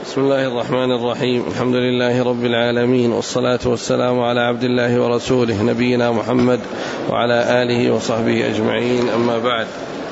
بسم الله الرحمن الرحيم. الحمد لله رب العالمين، والصلاة والسلام على عبد الله ورسوله نبينا محمد وعلى آله وصحبه أجمعين، أما بعد.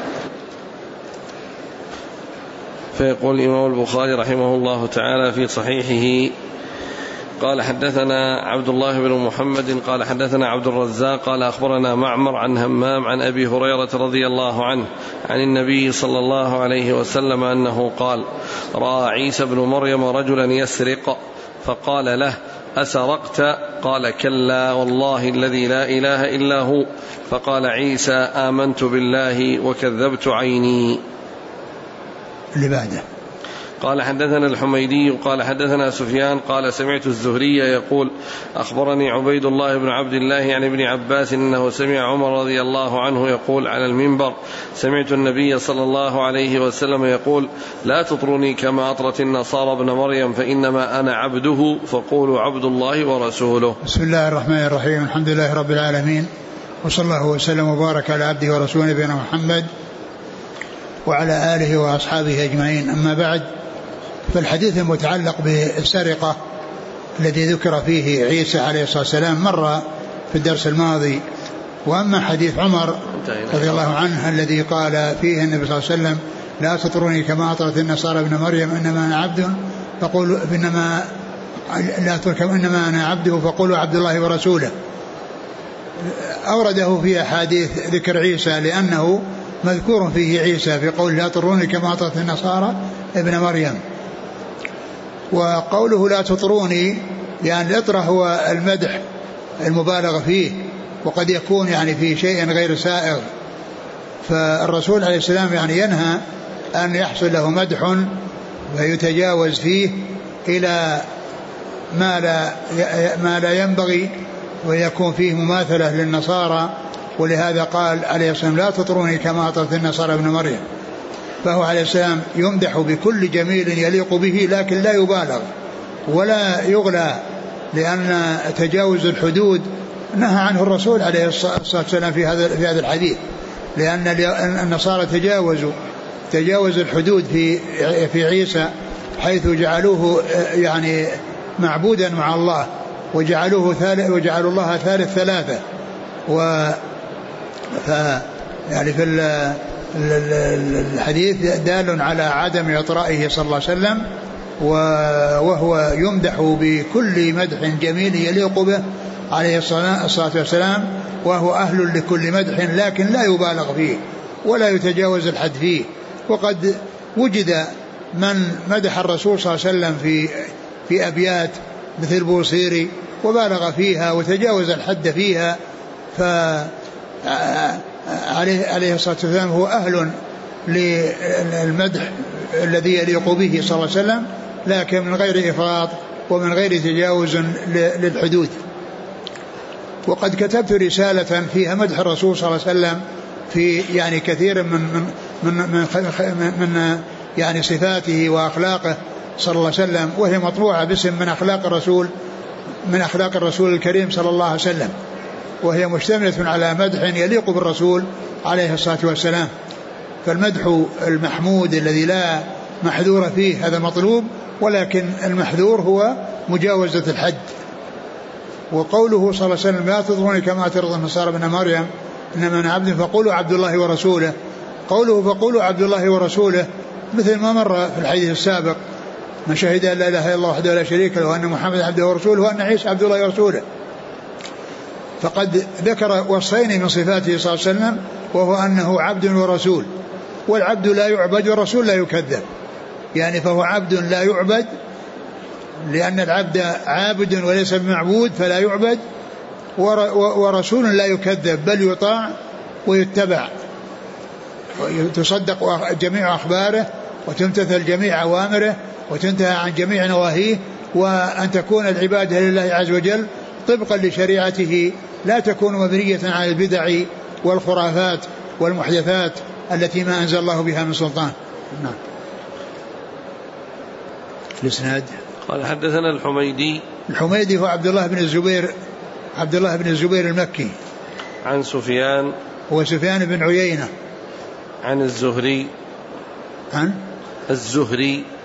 فيقول الإمام البخاري رحمه الله تعالى في صحيحه: قال حدثنا عبد الله بن محمد قال حدثنا عبد الرزاق قال أخبرنا معمر عن همام عن أبي هريرة رضي الله عنه عن النبي صلى الله عليه وسلم أنه قال: رأى عيسى بن مريم رجلا يسرق فقال له: أسرقت؟ قال: كلا والله الذي لا إله إلا هو. فقال عيسى: آمنت بالله وكذبت عيني. اللي بعده. قال حدثنا الحميدي قال حدثنا سفيان قال سمعت الزهري يقول: أخبرني عبيد الله بن عبد الله عن ابن عباس أنه سمع عمر رضي الله عنه يقول على المنبر: سمعت النبي صلى الله عليه وسلم يقول: لا تطروني كما أطرت النصارى ابن مريم، فإنما أنا عبده فقولوا عبد الله ورسوله. بسم الله الرحمن الرحيم. الحمد لله رب العالمين، وصلى الله وسلم وبارك على عبده ورسوله نبينا محمد وعلى آله وأصحابه أجمعين، أما بعد. فالحديث المتعلق بالسرقة الذي ذكر فيه عيسى عليه الصلاة والسلام مر في الدرس الماضي. وأما حديث عمر رضي الله عنه الذي قال فيه النبي صلى الله عليه وسلم: لا تطروني كما أطرت النصارى ابن مريم، إنما أنا عبد فقولوا إنما أنا عبده فقولوا عبد الله ورسوله، أورده في أحاديث ذكر عيسى لأنه مذكور فيه عيسى في قول: لا تطروني كما أطرت النصارى ابن مريم. وقوله لا تطروني يعني الإطرة هو المدح المبالغ فيه، وقد يكون يعني في شيء غير سائغ. فالرسول عليه السلام يعني ينهى أن يحصل له مدح ويتجاوز فيه إلى ما لا ينبغي ويكون فيه مماثلة للنصارى. ولهذا قال عليه السلام: لا تطروني كما أطرت النصارى ابن مريم. فهو عليه السلام يمدح بكل جميل يليق به، لكن لا يبالغ ولا يغلى، لأن تجاوز الحدود نهى عنه الرسول عليه الصلاة والسلام في هذا الحديث، لأن النصارى تجاوز الحدود في عيسى، حيث جعلوه يعني معبودا مع الله، وجعلوا الله ثالث ثلاثة. يعني في الحديث دال على عدم إطرائه صلى الله عليه وسلم، وهو يمدح بكل مدح جميل يليق به عليه الصلاة والسلام، وهو أهل لكل مدح، لكن لا يبالغ فيه ولا يتجاوز الحد فيه. وقد وجد من مدح الرسول صلى الله عليه وسلم في أبيات مثل بوصيري وبالغ فيها وتجاوز الحد فيها، عليه الصلاة والسلام هو أهل للمدح الذي يليق به صلى الله عليه وسلم، لكن من غير إفراط ومن غير تجاوز للحدود. وقد كتبت رسالة فيها مدح الرسول صلى الله عليه وسلم في يعني كثير من يعني صفاته وأخلاقه صلى الله عليه وسلم، وهي مطبوعة باسم من أخلاق الرسول الكريم صلى الله عليه وسلم، وهي مشتملة على مدح يليق بالرسول عليه الصلاة والسلام. فالمدح المحمود الذي لا محذور فيه هذا مطلوب، ولكن المحذور هو مجاوزة الحد. وقوله صلى الله عليه وسلم: لا تطروني كما أطرت النصارى ابن مريم، إنما أنا عبد فقولوا عبد الله ورسوله. قوله فقولوا عبد الله ورسوله مثل ما مر في الحديث السابق: من شهد أن لا إله إلا الله وحده لا شريك له وأن محمد عبده ورسوله وأن عيسى عبد الله ورسوله. فقد ذكر وصفين من صفاته صلى الله عليه وسلم، وهو أنه عبد ورسول، والعبد لا يعبد والرسول لا يكذب. يعني فهو عبد لا يعبد، لأن العبد عابد وليس بمعبود فلا يعبد، ورسول لا يكذب بل يطاع ويتبع، تصدق جميع أخباره وتمتثل جميع أوامره وتنتهى عن جميع نواهيه، وأن تكون العبادة لله عز وجل طبقا لشريعته، لا تكون مبنية على البدع والخرافات والمحدثات التي ما أنزل الله بها من سلطان. نعم. الإسناد. قال حدثنا الحميدي هو عبد الله بن الزبير المكي، عن سفيان هو سفيان بن عيينة، عن الزهري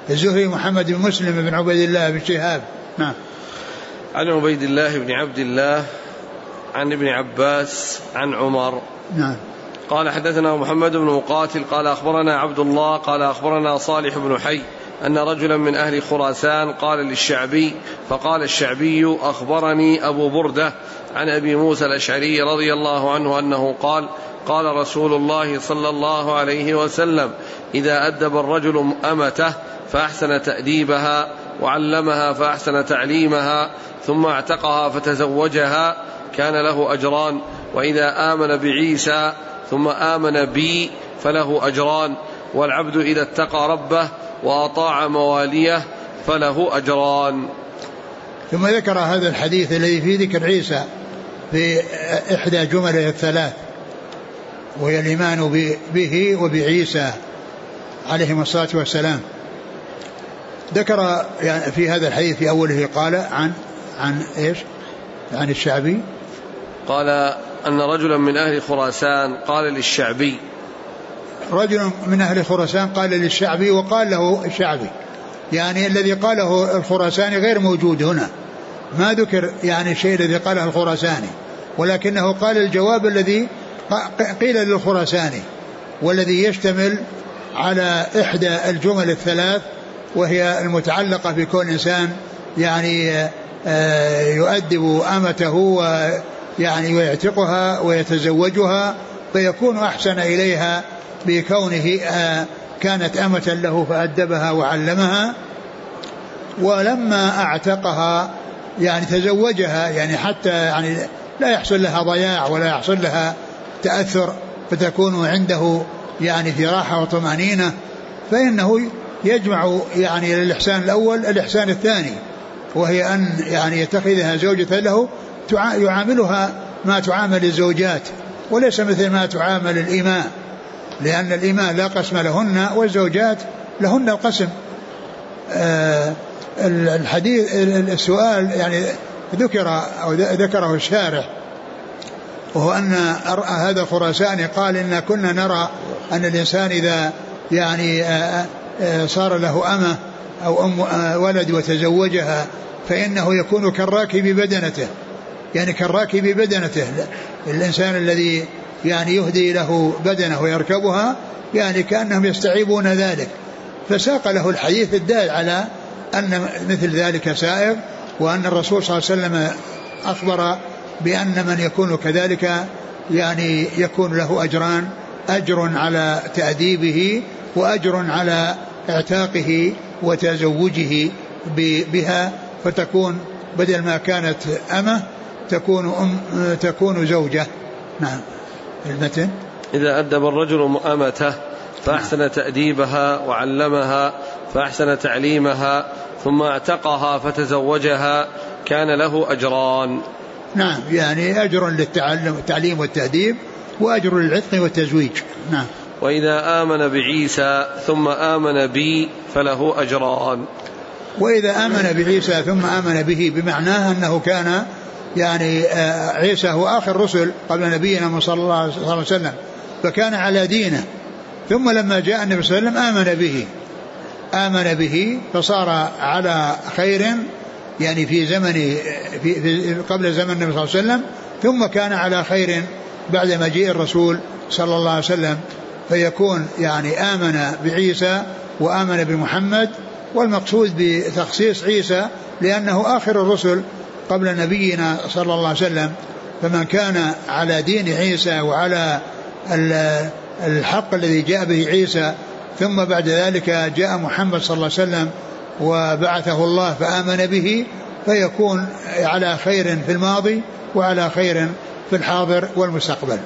الزهري محمد بن مسلم بن عبيد الله بن شهاب. نعم. عن عبيد الله بن عبد الله عن ابن عباس عن عمر. نعم. قال حدثنا محمد بن مقاتل قال أخبرنا عبد الله قال أخبرنا صالح بن حي أن رجلا من أهل خراسان قال للشعبي فقال الشعبي أخبرني أبو بردة عن أبي موسى الأشعري رضي الله عنه أنه قال قال رسول الله صلى الله عليه وسلم إذا أدب الرجل أمته فأحسن تأديبها وعلمها فأحسن تعليمها ثم اعتقها فتزوجها كان له أجران، وإذا آمن بعيسى ثم آمن بي فله أجران، والعبد إذا اتقى ربه وأطاع مواليه فله أجران. ثم ذكر هذا الحديث الذي فيه ذكر عيسى في إحدى جمله الثلاث، وهي الإيمان به وبعيسى عليهم الصلاة والسلام. ذكر يعني في هذا الحديث في أوله قال عن إيش؟ عن الشعبي قال أن رجلا من أهل خراسان قال للشعبي، رجل من أهل خراسان قال للشعبي وقال له الشعبي، يعني الذي قاله الخراساني غير موجود هنا، ما ذكر يعني الشيء الذي قاله الخراساني، ولكنه قال الجواب الذي قيل للخراساني والذي يشتمل على إحدى الجمل الثلاث، وهي المتعلقة بكون إنسان يعني يؤدب أمته ويعني ويعتقها ويتزوجها فيكون أحسن إليها بكونه كانت أمة له فأدبها وعلمها، ولما أعتقها يعني تزوجها، يعني حتى يعني لا يحصل لها ضياع ولا يحصل لها تأثر فتكون عنده يعني في راحة وطمأنينة، فإنه يجمع يعني الإحسان الأول الإحسان الثاني، وهي أن يعني يتخذها زوجة له يعاملها ما تعامل الزوجات وليس مثل ما تعامل الإماء، لأن الإماء لا قسم لهن والزوجات لهن القسم. الحديث السؤال يعني ذكره الشارح، وهو أن هذا خراساني قال إن كنا نرى أن الإنسان إذا يعني صار له أمة أو ولد وتزوجها فإنه يكون كالراكب بدنته، يعني كالراكب بدنته، الإنسان الذي يعني يهدي له بدنه ويركبها يعني كأنهم يستعيبون ذلك، فساق له الحديث الدال على أن مثل ذلك سائر، وأن الرسول صلى الله عليه وسلم أخبر بأن من يكون كذلك يعني يكون له أجران، أجر على تأديبه وأجر على اعتاقه وتزوجه بها، فتكون بدل ما كانت أمة تكون زوجة. نعم. المتن إذا أدب الرجل أمته فأحسن تأديبها وعلمها فأحسن تعليمها ثم اعتقها فتزوجها كان له أجران. نعم، يعني أجر للتعليم والتأديب وأجر للعتق والتزويج. نعم. وإذا آمن بعيسى ثم آمن بي فله أجران. وإذا آمن بعيسى ثم آمن به بمعناه أنه كان يعني عيسى هو آخر رسل قبل نبينا صلى الله عليه وسلم، فكان على دينه، ثم لما جاء النبي صلى الله عليه وسلم آمن به فصار على خير، يعني في زمن قبل زمن النبي صلى الله عليه وسلم، ثم كان على خير بعد مجيء الرسول صلى الله عليه وسلم، فيكون يعني آمن بعيسى وآمن بمحمد، والمقصود بتخصيص عيسى لأنه آخر الرسل قبل نبينا صلى الله عليه وسلم، فمن كان على دين عيسى وعلى الحق الذي جاء به عيسى ثم بعد ذلك جاء محمد صلى الله عليه وسلم وبعثه الله فآمن به، فيكون على خير في الماضي وعلى خير في الحاضر والمستقبل.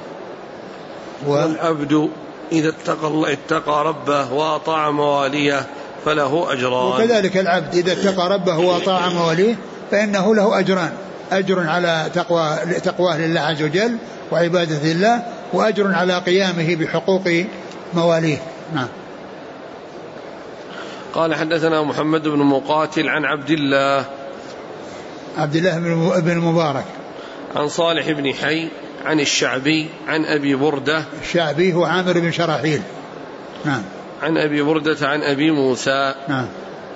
والعبد إذا اتقى ربه وأطاع مواليه فله أجران. وكذلك العبد إذا اتقى ربه وأطاع مواليه فإنه له أجران، أجر على تقواه لله عز وجل وعبادة الله، وأجر على قيامه بحقوق مواليه. نعم. قال حدثنا محمد بن مقاتل عن عبد الله بن المبارك عن صالح بن حي عن الشعبي عن أبي بردة. الشعبي هو عامر بن شراحيل. نعم. عن أبي بردة عن أبي موسى. نعم.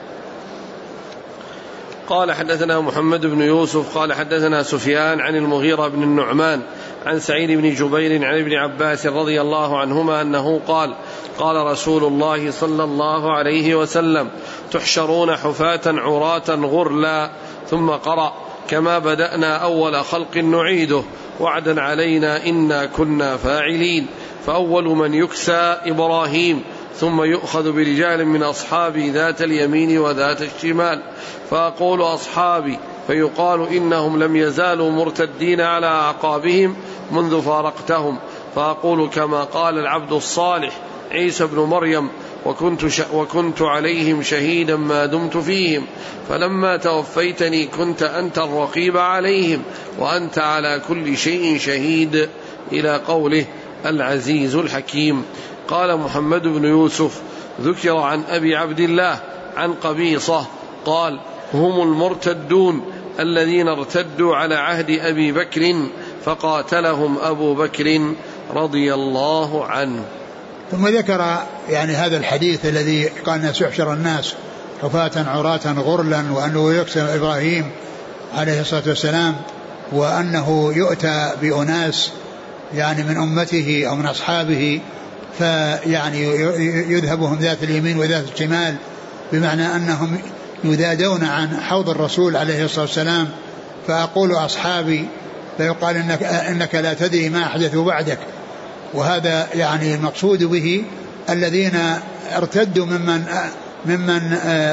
قال حدثنا محمد بن يوسف قال حدثنا سفيان عن المغيرة بن النعمان عن سعيد بن جبير عن ابن عباس رضي الله عنهما أنه قال قال رسول الله صلى الله عليه وسلم تحشرون حفاة عراة غرلا ثم قرأ كما بدأنا أول خلق نعيده وعدا علينا إنا كنا فاعلين. فأول من يكسى إبراهيم ثم يؤخذ برجال من أصحابي ذات اليمين وذات الشمال فأقول أصحابي فيقال إنهم لم يزالوا مرتدين على أعقابهم منذ فارقتهم فأقول كما قال العبد الصالح عيسى بن مريم وكنت عليهم شهيدا ما دمت فيهم فلما توفيتني كنت أنت الرقيب عليهم وأنت على كل شيء شهيد إلى قوله العزيز الحكيم. قال محمد بن يوسف ذكر عن أبي عبد الله عن قبيصة قال هم المرتدون الذين ارتدوا على عهد أبي بكر فقاتلهم أبو بكر رضي الله عنه. ثم ذكر يعني هذا الحديث الذي قال سيحشر الناس حفاة عراة غرلا وأنه يكسى إبراهيم عليه الصلاة والسلام وأنه يؤتى بأناس يعني من أمته أو من أصحابه فيعني يذهبهم ذات اليمين وذات الشمال بمعنى أنهم يذادون عن حوض الرسول عليه الصلاة والسلام فأقول أصحابي فيقال إنك لا تدري ما أحدثوا بعدك. وهذا يعني المقصود به الذين ارتدوا ممن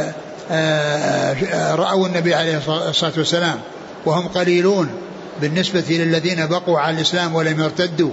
رأوا النبي عليه الصلاة والسلام وهم قليلون بالنسبة للذين بقوا على الإسلام ولم يرتدوا.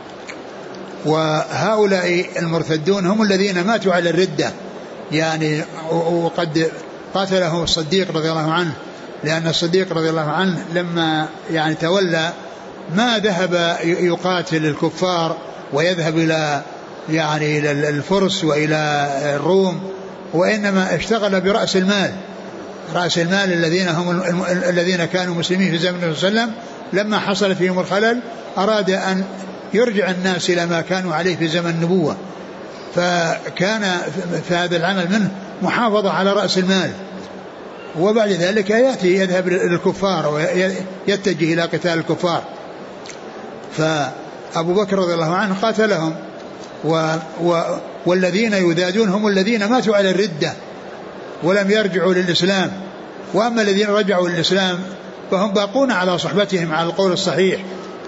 وهؤلاء المرتدون هم الذين ماتوا على الردة يعني وقد قاتلهم الصديق رضي الله عنه لأن الصديق رضي الله عنه لما يعني تولى ما ذهب يقاتل الكفار ويذهب إلى يعني إلى الفرس وإلى الروم وإنما اشتغل برأس المال رأس المال الذين هم الذين كانوا مسلمين في زمن النبي صلى الله عليه وسلم لما حصل فيهم الخلل أراد أن يرجع الناس إلى ما كانوا عليه في زمن النبوة فكان في هذا العمل منه محافظة على رأس المال وبعد ذلك يأتي يذهب للكفار ويتجه إلى قتال الكفار. فأبو بكر رضي الله عنه قاتلهم والذين يذادون هم الذين ماتوا على الردة ولم يرجعوا للإسلام. وأما الذين رجعوا للإسلام فهم باقون على صحبتهم على القول الصحيح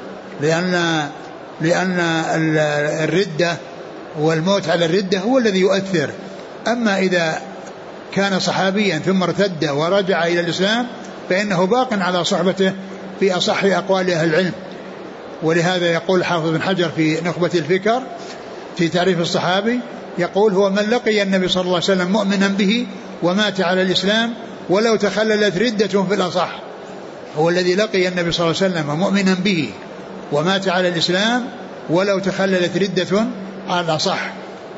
لأن الردة والموت على الردة هو الذي يؤثر. أما إذا كان صحابيا ثم ارتد ورجع إلى الإسلام فإنه باق على صحبته في أصح أقوال أهل العلم. ولهذا يقول حافظ بن حجر في نخبة الفكر في تعريف الصحابي يقول هو من لقي النبي صلى الله عليه وسلم مؤمنا به ومات على الإسلام ولو تخللت ردة في الأصح. هو الذي لقي النبي صلى الله عليه وسلم مؤمنا به ومات على الإسلام ولو تخللت ردة على الأصح.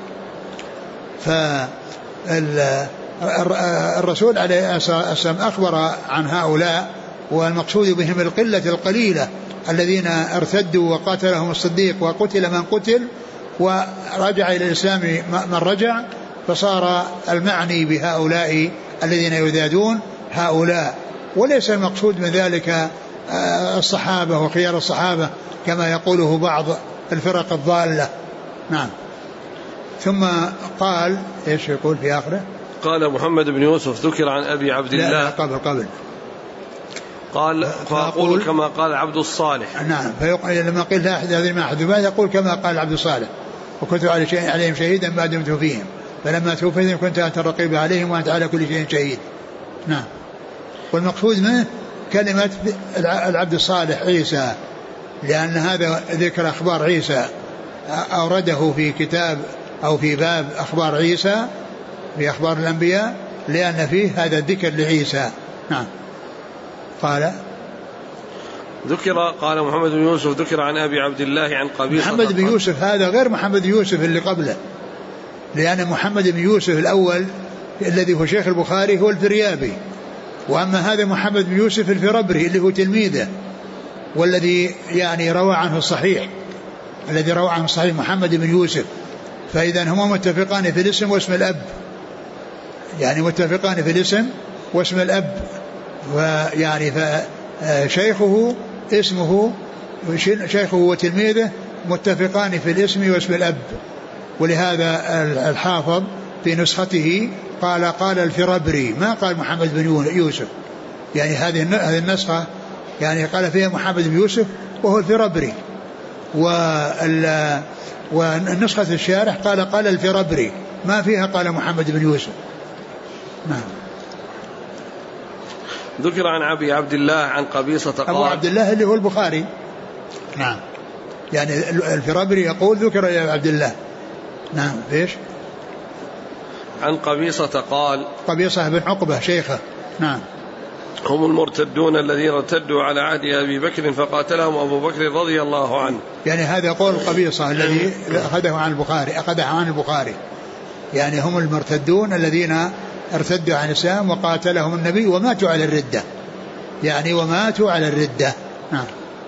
فالرسول عليه الصلاة والسلام أخبر عن هؤلاء والمقصود بهم القلة القليلة الذين ارتدوا وقاتلهم الصديق وقتل من قتل ورجع إلى الإسلام من رجع فصار المعني بهؤلاء الذين يذادون هؤلاء وليس المقصود من ذلك الصحابة وخيار الصحابة كما يقوله بعض الفرق الضالة. نعم. ثم قال ايش يقول في آخره؟ قال محمد بن يوسف ذكر عن أبي عبد الله لا قبل قال فأقول كما قال عبد الصالح. نعم. لما قيل لا أحد هذه ما أحد يقول كما قال عبد الصالح وكنت عليهم شهيدا ما دمت فيهم فلما توفيتهم كنت أنت الرقيب عليهم وأنت على كل شيء شهيد. نعم. والمقصود منه كلمة العبد الصالح عيسى لأن هذا ذكر أخبار عيسى أورده في كتاب أو في باب أخبار عيسى في أخبار الأنبياء لأن فيه هذا الذكر لعيسى. نعم. قال محمد بن يوسف ذكر عن أبي عبد الله عن قبيصة. محمد بن يوسف هذا غير محمد بن يوسف اللي قبله لأن محمد بن يوسف الأول الذي هو شيخ البخاري هو الفريابي وأما هذا محمد بن يوسف الفربري اللي هو تلميذه والذي يعني روى عنه الصحيح محمد بن يوسف فإذا هما متفقان في الاسم واسم الأب، يعني متفقان في الاسم واسم الأب، ويعني فشيخه اسمه شيخه وتلميذه متفقان في الاسم واسم الأب. ولهذا الحافظ في نسخته قال الفرابري، ما قال محمد بن يوسف، يعني هذه النسخة يعني قال فيها محمد بن يوسف وهو الفرابري، والنسخة الشارح قال الفرابري، ما فيها قال محمد بن يوسف. نعم. ذكر عن أبي عبد الله عن قبيصة قال، أبو عبد الله اللي هو البخاري. نعم، يعني الفرابري يقول ذكر يا عبد الله. نعم. ليش؟ عن قبيصة قال، قبيصة بن عقبة شيخه. نعم. هم المرتدون الذين ارتدوا على عهد أبي بكر فقاتلهم أبو بكر رضي الله عنه. يعني هذا قول قبيصة الذي أخذه عن البخاري، يعني هم المرتدون الذين ارتدوا عن الإسلام وقاتلهم النبي وماتوا على الردة، يعني وماتوا على الردة. نعم.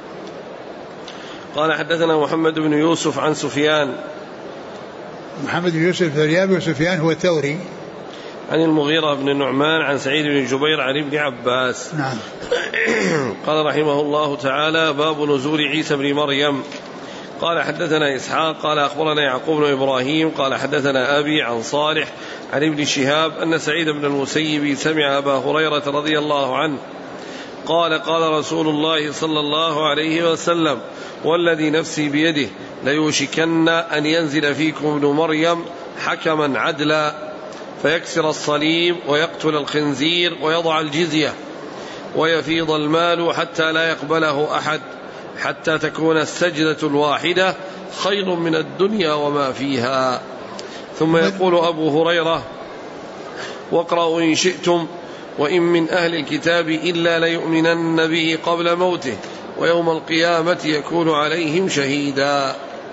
قال حدثنا محمد بن يوسف عن سفيان، محمد بن يوسف الثريابي، وسفيان هو الثوري، عن المغيرة بن النعمان عن سعيد بن جبير عن ابن عباس. نعم. قال رحمه الله تعالى: باب نزول عيسى بن مريم. قال حدثنا إسحاق قال أخبرنا يعقوب بن إبراهيم قال حدثنا أبي عن صالح عن ابن شهاب أن سعيد بن المسيب سمع أبا هريرة رضي الله عنه قال: قال رسول الله صلى الله عليه وسلم: والذي نفسي بيده ليوشكن أن ينزل فيكم ابن مريم حكما عدلا فيكسر الصليب ويقتل الخنزير ويضع الجزية ويفيض المال حتى لا يقبله أحد، حتى تكون السجدة الواحدة خير من الدنيا وما فيها. ثم يقول أبو هريرة: واقرأوا إن شئتم: وإن من أهل الكتاب إلا ليؤمنن به قبل موته ويوم القيامة يكون عليهم شهيدا.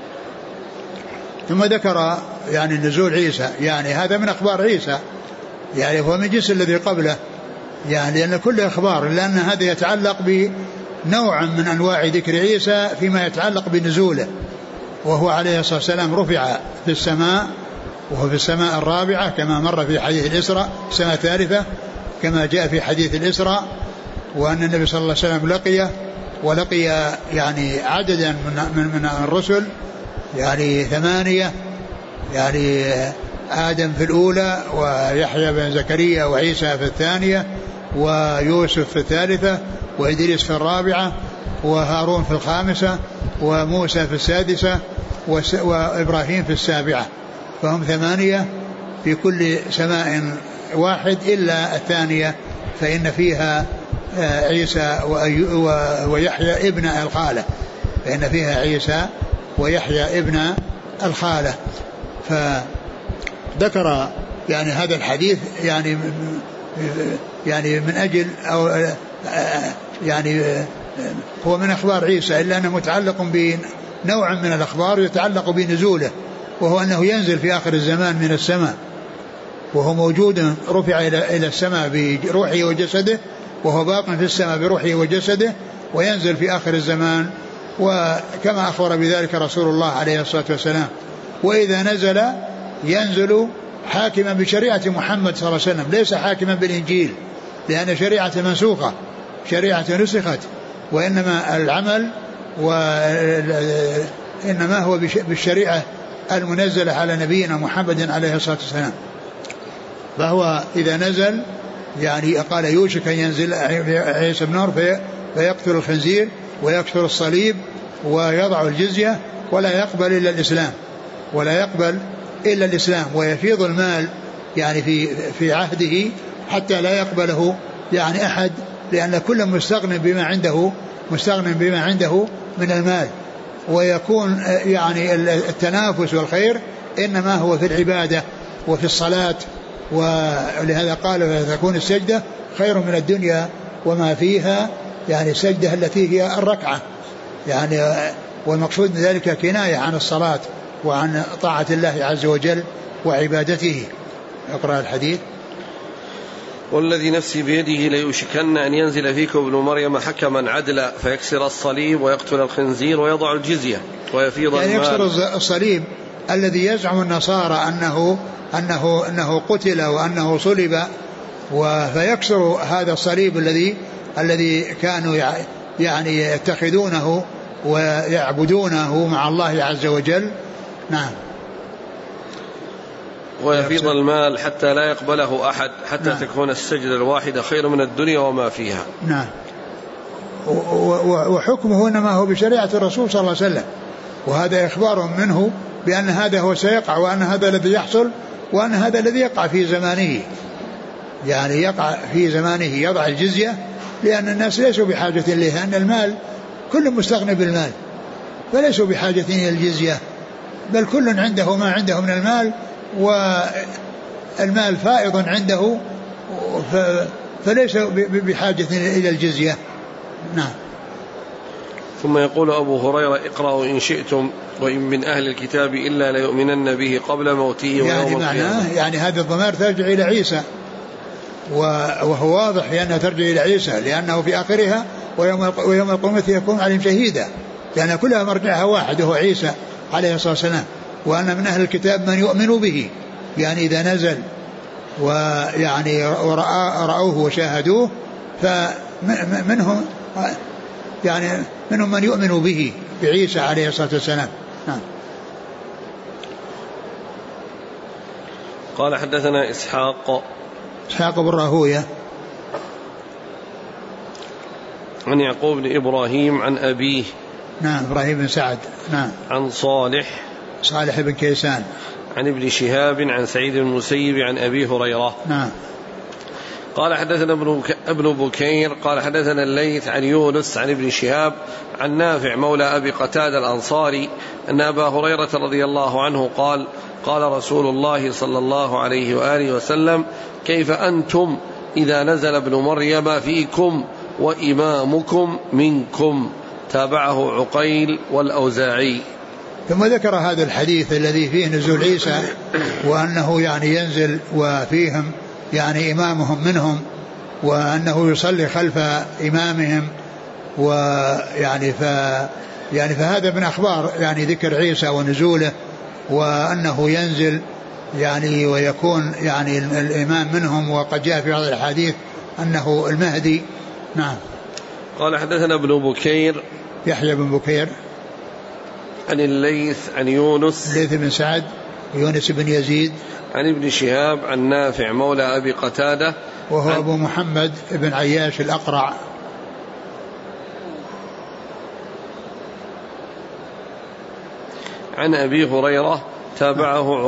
ثم ذكر يعني نزول عيسى، يعني هذا من أخبار عيسى، يعني هو من جنس الذي قبله، يعني لأن كل أخبار، لأن هذا يتعلق بنوع من أنواع ذكر عيسى فيما يتعلق بنزوله، وهو عليه الصلاة والسلام رفع في السماء، وهو في السماء الرابعة كما مر في حديث الإسراء، السماء الثالثة كما جاء في حديث الإسراء، وأن النبي صلى الله عليه وسلم ولقي يعني عددا من الرسل، يعني 8، يعني آدم في الأولى، ويحيى بن زكريا وعيسى في الثانية، ويوسف في الثالثة، وإدريس في الرابعة، وهارون في الخامسة، وموسى في السادسة، وإبراهيم في السابعة، فهم 8 في كل سماء واحد إلا الثانية، فإن فيها عيسى ويحيى ابن الخالة، فإن فيها عيسى ويحيى ابن الخالة. فذكر يعني هذا الحديث يعني من أجل أو يعني هو من أخبار عيسى، إلا أنه متعلق بنوع من الأخبار يتعلق بنزوله، وهو أنه ينزل في آخر الزمان من السماء، وهو موجود رفع إلى السماء بروحه وجسده، وهو باق في السماء بروحه وجسده، وينزل في آخر الزمان، وكما أخبر بذلك رسول الله عليه الصلاة والسلام. وإذا نزل ينزل حاكما بشريعة محمد صلى الله عليه وسلم، ليس حاكما بالإنجيل، لأن شريعة منسوخة، شريعة نسخت، وإنما العمل وإنما هو بالشريعة المنزلة على نبينا محمد عليه الصلاة والسلام. فهو إذا نزل يعني قال: يوشك أن ينزل عيسى بن مريم فيقتل الخنزير ويكسر الصليب ويضع الجزية ولا يقبل إلا الإسلام ويفيض المال يعني في عهده حتى لا يقبله يعني أحد، لأن كل مستغن بما عنده من المال، ويكون يعني التنافس والخير إنما هو في العبادة وفي الصلاة. ولهذا قال: فتكون السجدة خير من الدنيا وما فيها، يعني السجدة التي هي الركعة، يعني والمقصود من ذلك كناية عن الصلاة وعن طاعة الله عز وجل وعبادته. اقرأ الحديث. والذي نفسي بيده ليوشكن أن ينزل فيكم ابن مريم حكما عدلا فيكسر الصليب ويقتل الخنزير ويضع الجزية ويفيض المال. يعني يكسر الصليب الذي يزعم النصارى أنه قتل وأنه صلب، فيكسر هذا الصليب الذي كانوا يعني يتخذونه ويعبدونه مع الله عز وجل. نعم. ويفيض المال حتى لا يقبله أحد، حتى نعم. تكون السجدة الواحدة خير من الدنيا وما فيها. نعم. وحكمه إنما هو بشريعة الرسول صلى الله عليه وسلم، وهذا إخبار منه بأن هذا هو سيقع، وأن هذا الذي يحصل، وأن هذا الذي يقع في زمانه، يعني يقع في زمانه يضع الجزية، لأن الناس ليسوا بحاجة إليها، أن المال كل مستغني بالمال فليسوا بحاجة إلى الجزية، بل كل عنده ما عنده من المال، والمال فائض عنده فليس بحاجة إلى الجزية. نعم. ثم يقول أبو هريرة: اقرأوا إن شئتم وإن من أهل الكتاب إلا ليؤمنن به قبل موته يعني معناه يعني هذا الضمائر ترجع إلى عيسى، وهو واضح لأنها ترجع إلى عيسى، لأنه في آخرها ويوم القيامة يكون عليهم شهيدا، لأن كلها مرجعها واحد وهو عيسى عليه الصلاة والسلام. وأن من أهل الكتاب من يؤمن به، يعني إذا نزل ويعني رأوه وشاهدوه فمنهم يعني منهم من يؤمن به بعيسى عليه الصلاة والسلام. نعم. قال حدثنا إسحاق بن راهوية عن يعقوب بن إبراهيم عن أبيه. نعم. إبراهيم بن سعد. نعم. عن صالح بن كيسان عن ابن شهاب عن سعيد بن المسيب عن أبي هريرة. نعم. قال حدثنا ابن بكير قال حدثنا الليث عن يونس عن ابن شهاب عن نافع مولى أبي قتادة الأنصاري أن أبا هريرة رضي الله عنه قال: قال رسول الله صلى الله عليه وآله وسلم: كيف أنتم إذا نزل ابن مريم فيكم وإمامكم منكم؟ تابعه عقيل والأوزاعي. ثم ذكر هذا الحديث الذي فيه نزول عيسى، وأنه يعني ينزل وفيهم يعني إمامهم منهم، وأنه يصلي خلف إمامهم، ويعني فهذا من أخبار يعني ذكر عيسى ونزوله، وأنه ينزل يعني ويكون يعني الإمام منهم، وقد جاء في هذا الحديث أنه المهدي. نعم. قال حدثنا ابن بكير يحيى بن بكير عن الليث عن يونس الليث بن سعد يونس بن يزيد عن ابن شهاب عن نافع مولى أبي قتادة وهو أبو محمد بن عياش الأقرع عن أبي هريرة. تابعه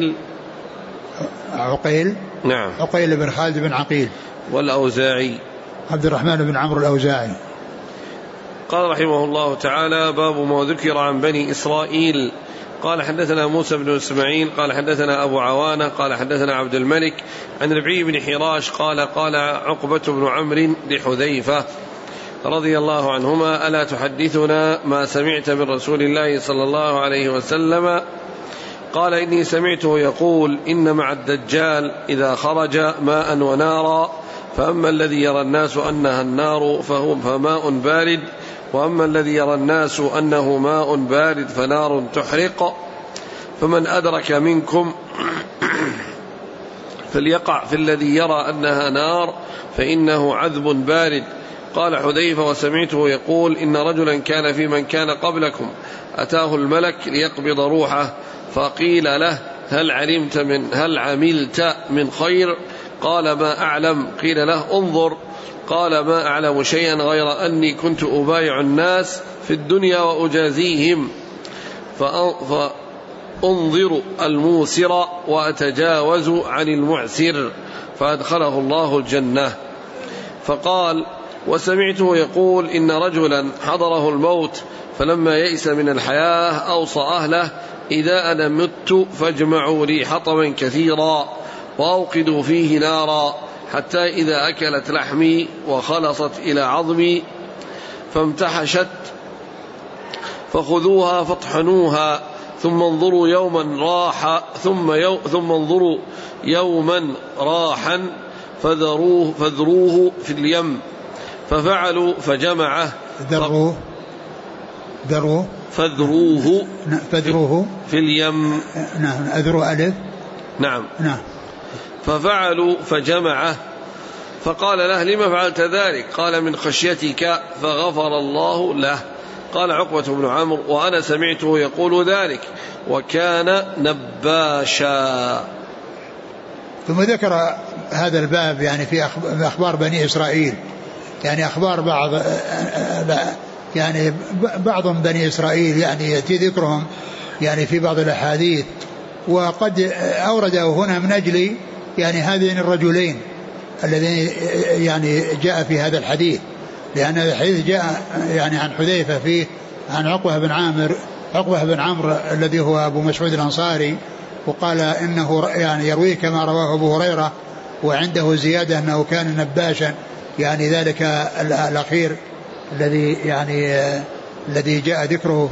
عقيل. نعم. عقيل بن خالد بن عقيل والأوزاعي عبد الرحمن بن عمرو الأوزاعي. قال رحمه الله تعالى: باب ما ذكر عن بني إسرائيل. قال حدثنا موسى بن إسماعيل قال حدثنا أبو عوانة قال حدثنا عبد الملك عن ربعي بن حراش قال عقبة بن عمرو لحذيفة رضي الله عنهما: ألا تحدثنا ما سمعت من رسول الله صلى الله عليه وسلم؟ قال: إني سمعته يقول: إن مع الدجال إذا خرج ماء ونارا، فأما الذي يرى الناس أنها النار فماء بارد، وأما الذي يرى الناس أنه ماء بارد فنار تحرق، فمن أدرك منكم فليقع في الذي يرى أنها نار فإنه عذب بارد. قال حذيفة: وسمعته يقول: إن رجلا كان في من كان قبلكم أتاه الملك ليقبض روحه، فقيل له: هل عملت من خير؟ قال: ما أعلم. قيل له: انظر. قال: ما أعلم شيئا غير أني كنت أبايع الناس في الدنيا وأجازيهم، فأنظر الموسر وأتجاوز عن المعسر، فأدخله الله الجنة. فقال: وسمعته يقول: إن رجلا حضره الموت فلما يئس من الحياة أوصى أهله: إذا أنا مت فاجمعوا لي حطبا كثيرا وأوقدوا فيه نارا، حتى إذا أكلت لحمي وخلصت إلى عظمي فامتحشت فخذوها فاطحنوها، ثم انظروا يوما راحا فذروه في اليم. ففعلوا فجمعه. فذروه في اليم. نعم. أذرو ألف. نعم. ففعلوا فجمعه فقال له: لما فعلت ذلك؟ قال: من خشيتك، فغفر الله له. قال عقبة بن عمرو: وأنا سمعته يقول ذلك، وكان نباشا. ثم ذكر هذا الباب يعني في أخبار بني إسرائيل، يعني أخبار بعض بني إسرائيل يعني يأتي ذكرهم يعني في بعض الأحاديث، وقد أورده هنا من أجل يعني هذين الرجلين الذين يعني جاء في هذا الحديث، لأن الحديث جاء يعني عن حذيفة فيه عن عقبة بن عمرو الذي هو أبو مسعود الأنصاري، وقال إنه يعني يرويه كما رواه أبو هريرة، وعنده زيادة أنه كان نباشا، يعني ذلك الأخير الذي جاء ذكره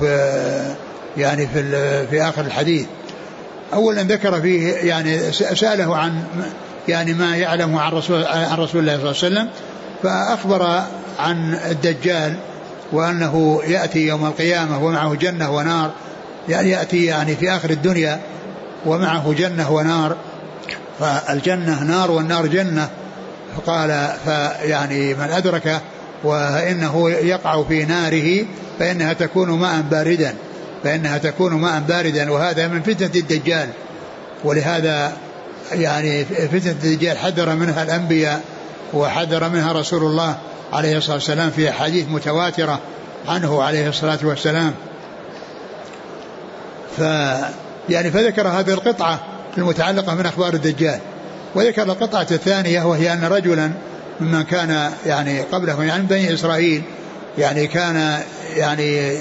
في آخر الحديث. أولا ذكر فيه يعني سأله عن يعني ما يعلمه عن رسول الله صلى الله عليه وسلم، فأخبر عن الدجال وأنه يأتي يوم القيامة ومعه جنة ونار، يعني يأتي يعني في آخر الدنيا ومعه جنة ونار، فالجنة نار والنار جنة. فقال فيعني من أدرك وإنه يقع في ناره فإنها تكون ماء باردا، وهذا من فتنة الدجال. ولهذا يعني فتنة الدجال حذر منها الأنبياء وحذر منها رسول الله عليه الصلاة والسلام في حديث متواترة عنه عليه الصلاة والسلام. فذكر هذه القطعة المتعلقة من أخبار الدجال، وذكر القطعة الثانية وهي أن رجلا ممن كان يعني قبله يعني بني إسرائيل يعني كان يعني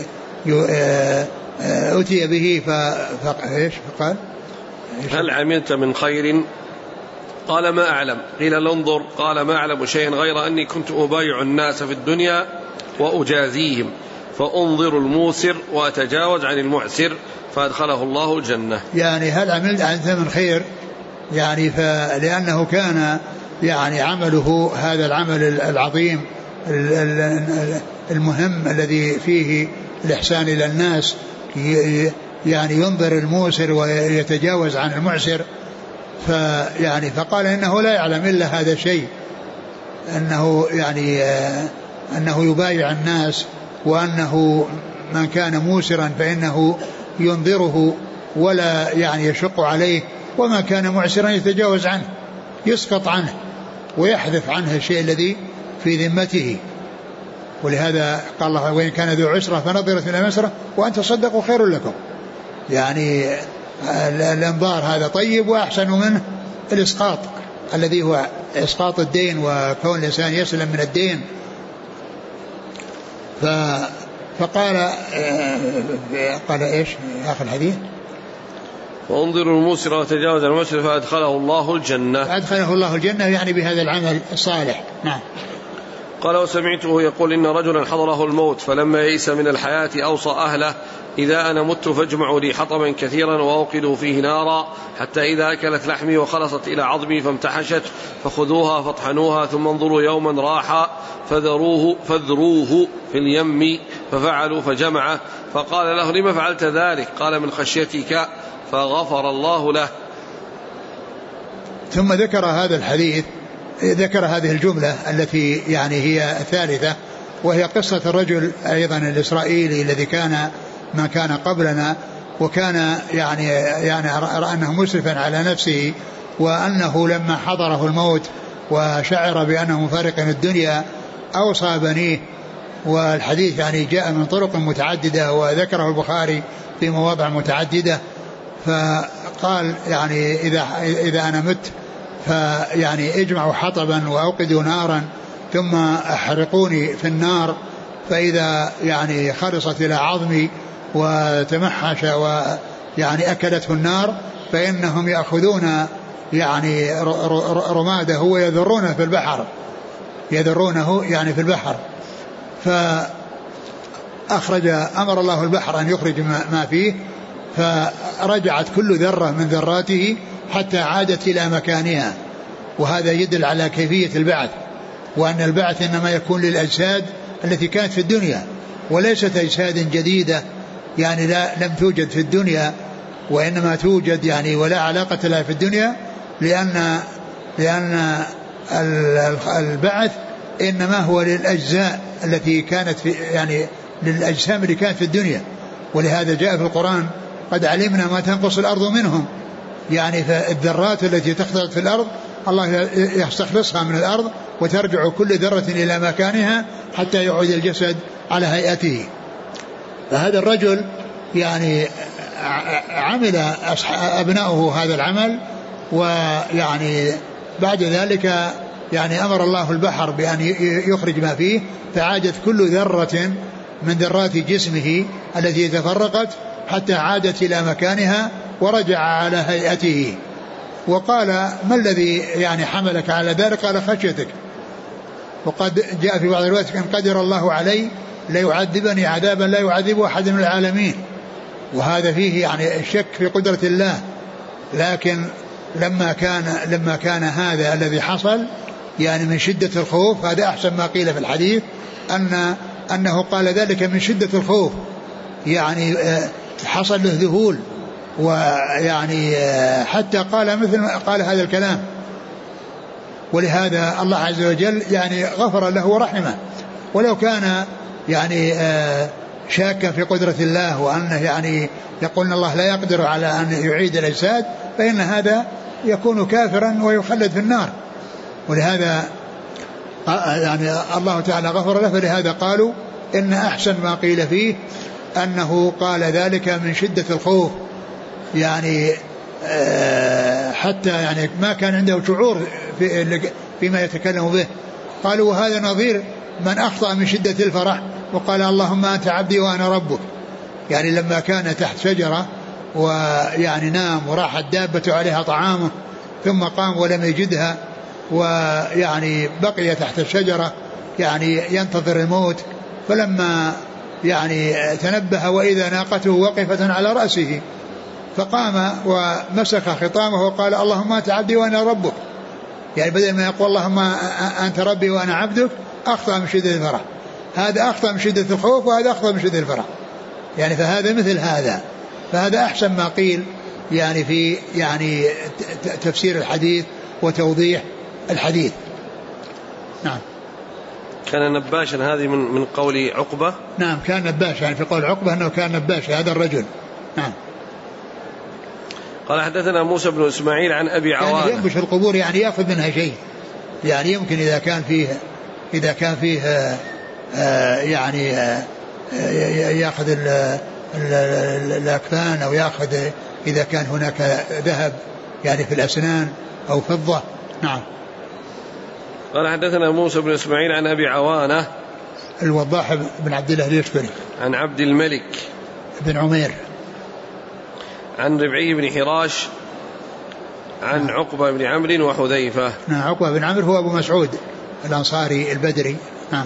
أتي به فقال: هل عملت من خير؟ قال: ما أعلم. قيل: انظر. قال: ما أعلم شيئا غير أني كنت أبايع الناس في الدنيا وأجازيهم، فأنظر الموسر وأتجاوز عن المعسر، فأدخله الله الجنة. يعني هل عملت أنت من خير؟ يعني لأنه كان يعني عمله هذا العمل العظيم المهم الذي فيه الإحسان إلى الناس، يعني ينظر الموسر ويتجاوز عن المعسر، فقال إنه لا يعلم إلا هذا الشيء، أنه يبايع الناس، وأنه من كان موسرا فإنه ينظره ولا يعني يشق عليه، وما كان معسرا يتجاوز عنه، يسقط عنه ويحذف عنه الشيء الذي في ذمته. ولهذا قال الله: وإن كان ذو عسرة فنظرة إلى ميسرة وأن تصدقوا خير لكم. يعني الانظار هذا طيب، وأحسن منه الإسقاط الذي هو إسقاط الدين وكون الإنسان يسلم من الدين. فقال إيش آخر الحديث؟ وانظر الموسر وتجاوز المعسر فأدخله الله الجنة. يعني بهذا العمل الصالح. نعم. قال: وسمعته يقول: إن رجلا حضره الموت فلما يئس من الحياة أوصى أهله: إذا أنا مت فاجمعوا لي حطبا كثيرا وأوقدوا فيه نارا، حتى إذا أكلت لحمي وخلصت إلى عظمي فامتحشت فخذوها فاطحنوها، ثم انظروا يوما راحا فذروه في اليم. ففعلوا فجمعه، فقال له: لما فعلت ذلك؟ قال: من خشيتك، فغفر الله له. ثم ذكر هذا الحديث، ذكر هذه الجملة التي يعني هي الثالثة، وهي قصة الرجل أيضا الإسرائيلي الذي كان ما كان قبلنا، وكان يعني رأى أنه مسرفا على نفسه، وأنه لما حضره الموت وشعر بأنه مفارق الدنيا أوصى بنيه. والحديث يعني جاء من طرق متعددة وذكره البخاري في مواضع متعددة. فقال يعني إذا أنا مت فيعني اجمعوا حطبا وأوقدوا نارا ثم أحرقوني في النار، فإذا يعني خلصت إلى عظمي وتمحش ويعني أكلته النار فإنهم يأخذون يعني رماده ويذرونه في البحر، يذرونه يعني في البحر. أمر الله البحر أن يخرج ما فيه، فرجعت كل ذرة من ذراته حتى عادت إلى مكانها. وهذا يدل على كيفية البعث، وأن البعث إنما يكون للأجساد التي كانت في الدنيا، وليست أجساد جديدة يعني لم توجد في الدنيا، وإنما توجد يعني ولا علاقة لها في الدنيا، لأن البعث إنما هو للأجزاء التي كانت في يعني للأجسام اللي كانت في الدنيا. ولهذا جاء في القرآن قد علمنا ما تنقص الأرض منهم، يعني فالذرات التي تختلط في الأرض الله يستخلصها من الأرض وترجع كل ذرة إلى مكانها حتى يعود الجسد على هيئته. فهذا الرجل يعني عمل أبناؤه هذا العمل، ويعني بعد ذلك يعني أمر الله البحر بأن يخرج ما فيه، فعادت كل ذرة من ذرات جسمه التي تفرقت حتى عادت إلى مكانها ورجع على هيئته. وقال: ما الذي يعني حملك على ذلك؟ قال: خشيتك. وقد جاء في بعض الروايات: إن قدر الله علي ليعذبني عذابا لا يعذب أحد من العالمين. وهذا فيه يعني الشك في قدرة الله. لكن لما كان هذا الذي حصل يعني من شدة الخوف، هذا أحسن ما قيل في الحديث أنه قال ذلك من شدة الخوف، يعني حصل له ذهول، ويعني حتى قال مثل ما قال هذا الكلام. ولهذا الله عز وجل يعني غفر له ورحمه. ولو كان يعني شاكا في قدرة الله وأنه يعني يقول الله لا يقدر على أن يعيد الأجساد، فإن هذا يكون كافرا ويخلد في النار. ولهذا يعني الله تعالى غفر له، فلهذا قالوا إن أحسن ما قيل فيه أنه قال ذلك من شدة الخوف، يعني حتى يعني ما كان عنده شعور فيما يتكلم به. قالوا: وهذا نظير من أخطأ من شدة الفرح وقال: اللهم أنت عبدي وأنا ربك. يعني لما كان تحت شجرة ويعني نام وراحت دابة عليها طعامه ثم قام ولم يجدها، ويعني بقي تحت الشجرة يعني ينتظر الموت، فلما يعني تنبه وإذا ناقته وقفة على رأسه، فقام ومسك خطامه وقال: اللهم أنت عبدي وأنا ربك. يعني بدل ما يقول اللهم أنت ربي وأنا عبدك، أخطأ من شدة الفرح. هذا أخطأ من شدة الخوف وهذا أخطأ من شدة الفرح، يعني فهذا مثل هذا. فهذا أحسن ما قيل يعني في يعني تفسير الحديث وتوضيح الحديث. نعم. كان نباشا، هذه من قول عقبة. نعم كان نباشا، يعني في قول عقبة أنه كان نباشا هذا الرجل. نعم. قال: حدثنا موسى بن إسماعيل عن أبي عوانة. يعني ينبش القبور، يعني يأخذ منها شيء، يعني يمكن إذا كان فيه يعني يأخذ الأكفان، أو يأخذ إذا كان هناك ذهب يعني في الأسنان أو فضة. نعم. قال: حدثنا موسى بن إسماعيل عن أبي عوانة الوضاح بن عبد الله اليشكري عن عبد الملك بن عمير عن ربعي بن حراش عن عقبة بن عمرو وحذيفة. نعم. عقبة بن عمرو هو أبو مسعود الأنصاري البدري. نعم.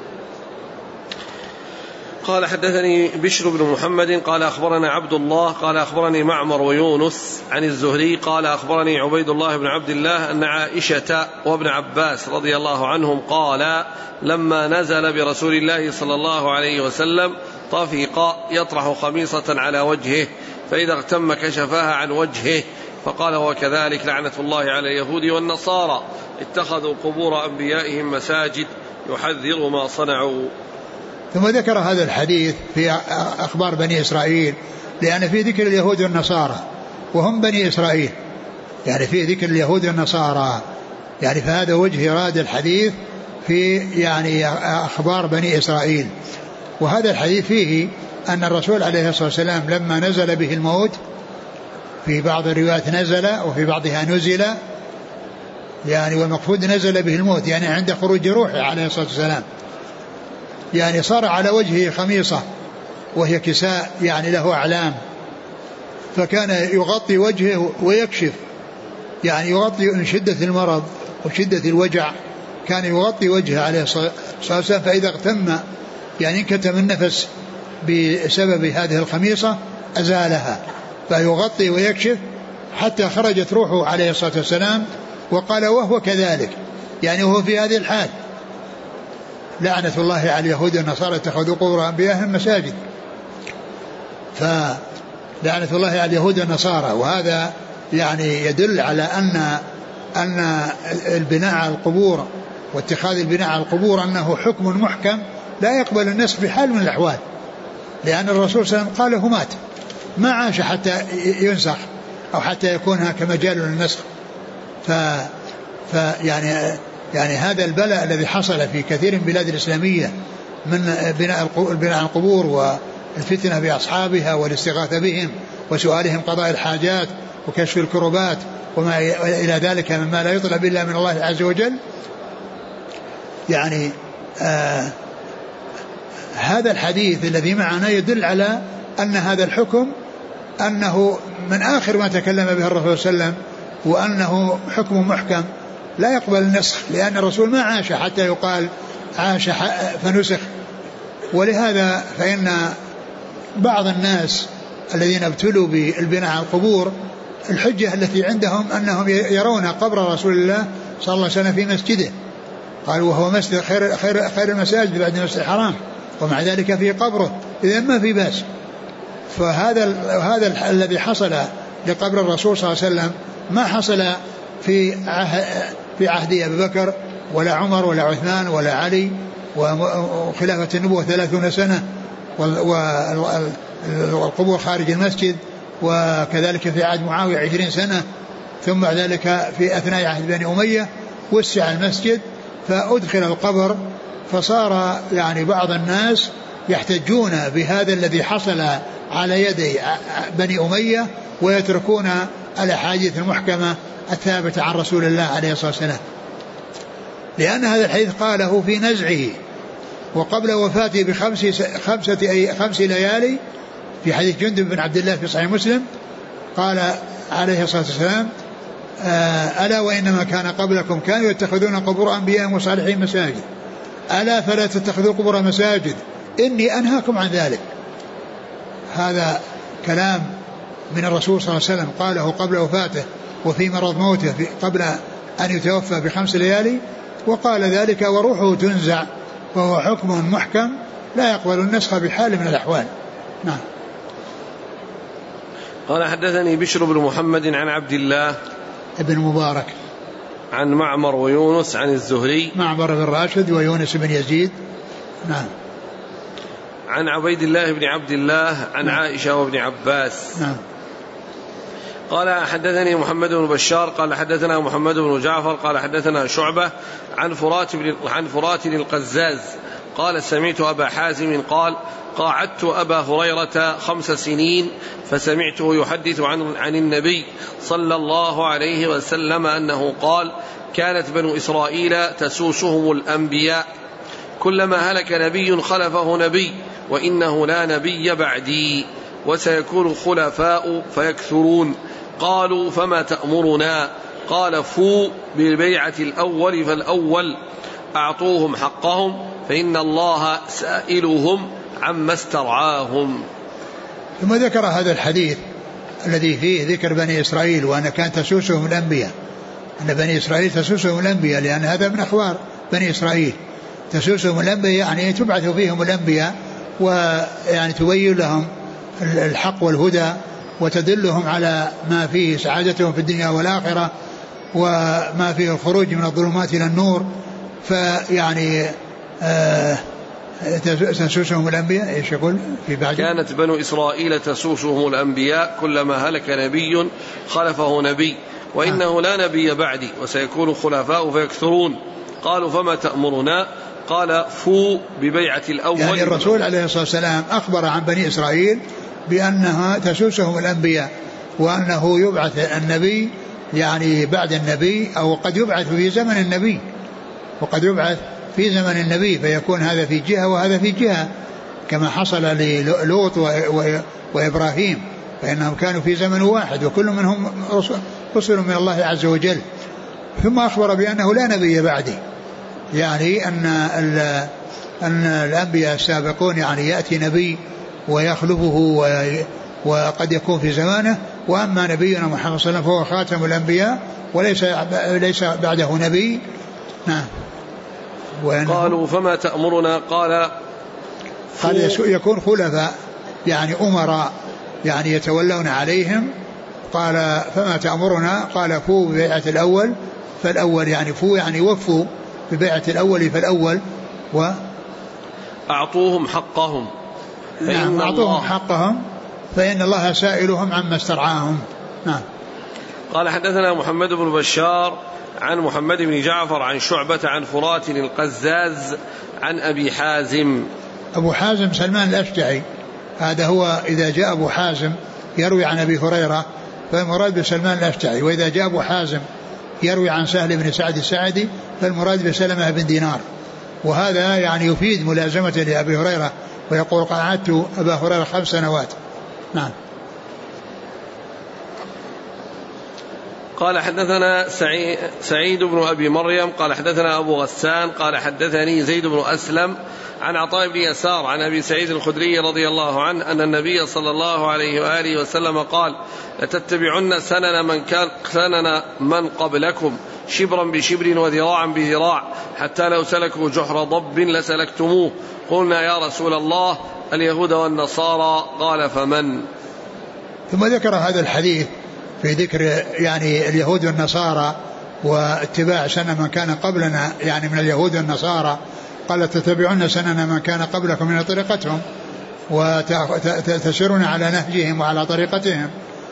قال: حدثني بشر بن محمد قال: أخبرنا عبد الله قال: أخبرني معمر ويونس عن الزهري قال: أخبرني عبيد الله بن عبد الله أن عائشة وابن عباس رضي الله عنهم قال: لما نزل برسول الله صلى الله عليه وسلم طفق يطرح خميصة على وجهه، فإذا اغتم كشفاها عن وجهه، فقال: وكذلك لعنة الله على اليهود والنصارى اتخذوا قبور أنبيائهم مساجد يحذر ما صنعوا. ثم ذكر هذا الحديث في أخبار بني إسرائيل، لأن في ذكر اليهود والنصارى وهم بني إسرائيل، يعني في ذكر اليهود والنصارى، يعني فهذا وجه إرادة الحديث في يعني أخبار بني إسرائيل. وهذا الحديث فيه أن الرسول عليه الصلاة والسلام لما نزل به الموت، في بعض الروايات نزل وفي بعضها نزل، يعني والمقصود نزل به الموت يعني عند خروج روحه عليه الصلاة والسلام، يعني صار على وجهه خميصة وهي كساء يعني له أعلام، فكان يغطي وجهه ويكشف، يعني يغطي من شدة المرض وشدة الوجع، كان يغطي وجهه عليه الصلاة والسلام، فإذا اغتم يعني انكتم النفس بسبب هذه الخميصة أزالها، فيغطي ويكشف حتى خرجت روحه عليه الصلاة والسلام. وقال: وهو كذلك، يعني هو في هذه الحال، لعنة الله على اليهود والنصارى اتخذوا قبور أنبيائهم مساجد. فلعنة الله على اليهود والنصارى. وهذا يعني يدل على أن البناء على القبور واتخاذ البناء على القبور أنه حكم محكم لا يقبل النسخ في حال من الأحوال، لأن الرسول صلى الله عليه وسلم قاله مات، ما عاش حتى ينسخ أو حتى يكون هناك مجال للنسخ. يعني هذا البلاء الذي حصل في كثير من البلاد الإسلامية من البناء على القبور والفتنة بأصحابها والاستغاثة بهم وسؤالهم قضاء الحاجات وكشف الكربات وما إلى ذلك مما لا يطلب إلا من الله عز وجل، يعني هذا الحديث الذي معنا يدل على أن هذا الحكم أنه من آخر ما تكلم به الرسول صلى الله عليه وسلم، وأنه حكم محكم لا يقبل النسخ، لأن الرسول ما عاش حتى يقال عاش فنسخ. ولهذا فإن بعض الناس الذين ابتلوا بالبناء على القبور الحجة التي عندهم أنهم يرون قبر رسول الله صلى الله عليه وسلم في مسجده، قالوا وهو مسجد خير المساجد بعد المسجد الحرام، ومع ذلك في قبره، إذن ما في بأس. فهذا الذي حصل لقبر الرسول صلى الله عليه وسلم ما حصل في عهد أبي بكر ولا عمر ولا عثمان ولا علي وخلافة النبوة 30 سنة والقبور خارج المسجد، وكذلك في عهد معاوية 20 سنة، ثم بعد ذلك في أثناء عهد بني أمية وسع المسجد فأدخل القبر، فصار يعني بعض الناس يحتجون بهذا الذي حصل على يدي بني أمية ويتركون الأحاديث المحكمة الثابتة عن رسول الله عليه الصلاة والسلام، لأن هذا الحديث قاله في نزعه وقبل وفاته بخمس ليالي، في حديث جندب بن عبد الله في صحيح مسلم قال عليه الصلاة والسلام ألا وإنما كان قبلكم كانوا يتخذون قبور أنبياء وصالحين مساجد، ألا فلا تتخذوا قبور مساجد إني أنهاكم عن ذلك. هذا كلام من الرسول صلى الله عليه وسلم قاله قبل وفاته وفي مرض موته قبل أن يتوفى ب5 ليالي، وقال ذلك وروحه تنزع، وهو حكم محكم لا يقبل النسخ بحال من الأحوال. نعم. قال حدثني بشر بن محمد عن عبد الله ابن مبارك عن معمر ويونس عن الزهري، معمر بن راشد ويونس بن يزيد. نعم. عن عبيد الله بن عبد الله عن نعم. عائشة وابن عباس. نعم. قال حدثني محمد بن بشار قال حدثنا محمد بن جعفر قال حدثنا شعبة عن فرات القزاز قال سمعت أبا حازم قال قاعدت أبا هريرة 5 سنين فسمعته يحدث عن النبي صلى الله عليه وسلم أنه قال كانت بنو إسرائيل تسوسهم الأنبياء كلما هلك نبي خلفه نبي وإنه لا نبي بعدي وسيكون خلفاء فيكثرون. قالوا فما تأمرنا؟ قال فو بالبيعة الأول فالأول أعطوهم حقهم فإن الله سائلهم عما استرعاهم. ثم ذكر هذا الحديث الذي فيه ذكر بني إسرائيل وأن كان تسوسهم الأنبياء، أن بني إسرائيل تسوسهم الأنبياء، لأن هذا من أخبار بني إسرائيل. تسوسهم الأنبياء يعني تبعث فيهم الأنبياء ويعني تبين لهم الحق والهدى وتدلهم على ما فيه سعادتهم في الدنيا والآخرة وما فيه الخروج من الظلمات إلى النور. فيعني تسوسهم الأنبياء ايش يقول في بعد؟ كانت بنو إسرائيل تسوسهم الأنبياء كلما هلك نبي خلفه نبي وإنه لا نبي بعدي وسيكون خلفاء فيكثرون. قالوا فما تأمرنا؟ قال فو ببيعة الأول. يعني الرسول عليه الصلاة والسلام أخبر عن بني إسرائيل بأنها تسوسهم الأنبياء وأنه يبعث النبي يعني بعد النبي أو قد يبعث في زمن النبي وقد يبعث في زمن النبي، فيكون هذا في جهة وهذا في جهة كما حصل للوط وإبراهيم، فإنهم كانوا في زمن واحد وكل منهم رسل من الله عز وجل. ثم أخبر بأنه لا نبي بعدي، يعني أن الأنبياء السابقون يعني يأتي نبي ويخلفه وقد يكون في زمانه، وأما نبينا محمد صلى الله عليه وسلم فهو خاتم الأنبياء وليس بعده نبي. نعم. قالوا فما تأمرنا؟ قال يكون خلفاء يعني أمراء يعني يتولون عليهم. قال فما تأمرنا؟ قال فوا ببيعة الأول فالأول، يعني فوا يعني وفوا ببيعة الأول فالأول، أعطوهم حقهم نعم أعطوهم حقهم فإن الله سائلهم عما استرعاهم. نعم. قال حدثنا محمد بن بشار عن محمد بن جعفر عن شعبة عن فرات القزاز عن أبي حازم. أبو حازم سلمان الأشجعي، هذا هو إذا جاء أبو حازم يروي عن أبي هريرة فالمراد بسلمان الأشجعي، وإذا جاء أبو حازم يروي عن سهل بن سعد الساعدي فالمراد بسلمة بن دينار. وهذا يعني يفيد ملازمة لأبي هريرة، ويقول قعدت أبا هريرة 5 سنوات. نعم. قال حدثنا سعيد بن أبي مريم قال حدثنا أبو غسان قال حدثني زيد بن أسلم عن عطاء بن يسار عن أبي سعيد الخدري رضي الله عنه أن النبي صلى الله عليه وآله وسلم قال لتتبعن سنن من قبلكم شبرا بشبر وذراعا بذراع حتى لو سلكوا جحر ضب لسلكتموه. قلنا يا رسول الله اليهود والنصارى قال فمن؟ ثم ذكر هذا الحديث في ذكر يعني اليهود والنصارى واتباع سنن من كان قبلنا يعني من اليهود والنصارى. قال تتبعون سنن من كان قبلكم من طريقتهم وتسيرون على نهجهم وعلى طريقتهم.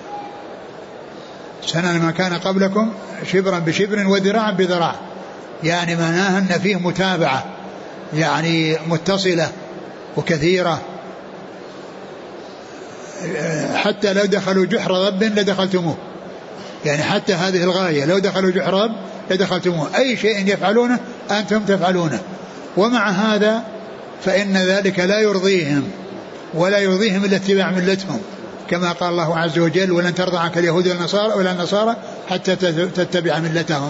سنن من كان قبلكم شبرا بشبر وذراعا بذراع، يعني معناها أن فيه متابعة يعني متصلة وكثيرة، حتى لو دخلوا جحر ضب لدخلتموه، يعني حتى هذه الغاية لو دخلوا جحر ضب لدخلتموه، أي شيء يفعلونه أنتم تفعلونه. ومع هذا فإن ذلك لا يرضيهم ولا يرضيهم إلا اتباع ملتهم، كما قال الله عز وجل ولن ترضى عنك اليهود ولا النصارى حتى تتبع ملتهم.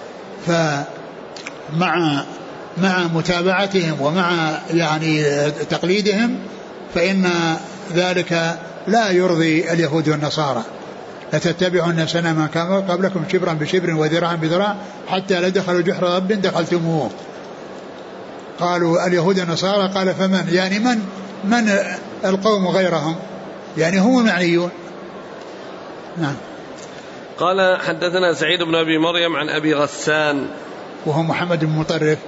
فمع متابعتهم ومع يعني تقليدهم فإن ذلك لا يرضي اليهود والنصارى. لتتبعون سنن من كان قبلكم شبرا بشبر وذراعا بذراع حتى لو دخلوا جحر ضب دخلتموه. قالوا اليهود والنصارى قال فمن؟ يعني من القوم غيرهم، يعني هم معنيون. نعم. قال حدثنا سعيد بن أبي مريم عن أبي غسان وهو محمد بن مطرف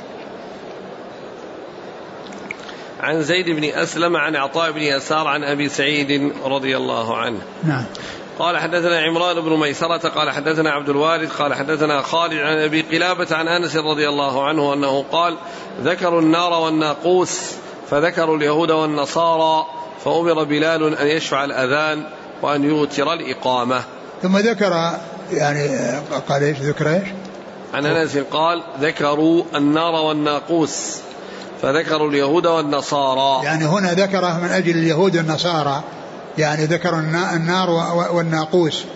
عن زيد بن أسلم عن عطاء بن يسار عن أبي سعيد رضي الله عنه. نعم. قال حدثنا عمران بن ميسرة قال حدثنا عبد الوارث قال حدثنا خالد عن أبي قلابة عن أنس رضي الله عنه أنه قال ذكروا النار والناقوس فذكروا اليهود والنصارى فأمر بلال أن يشفع الأذان وأن يوتر الإقامة. ثم ذكر يعني قال إيش ذكر إيش؟ عن أنس قال ذكروا النار والناقوس فذكروا اليهود والنصارى، يعني هنا ذكره من أجل اليهود والنصارى، يعني ذكروا النار والناقوس،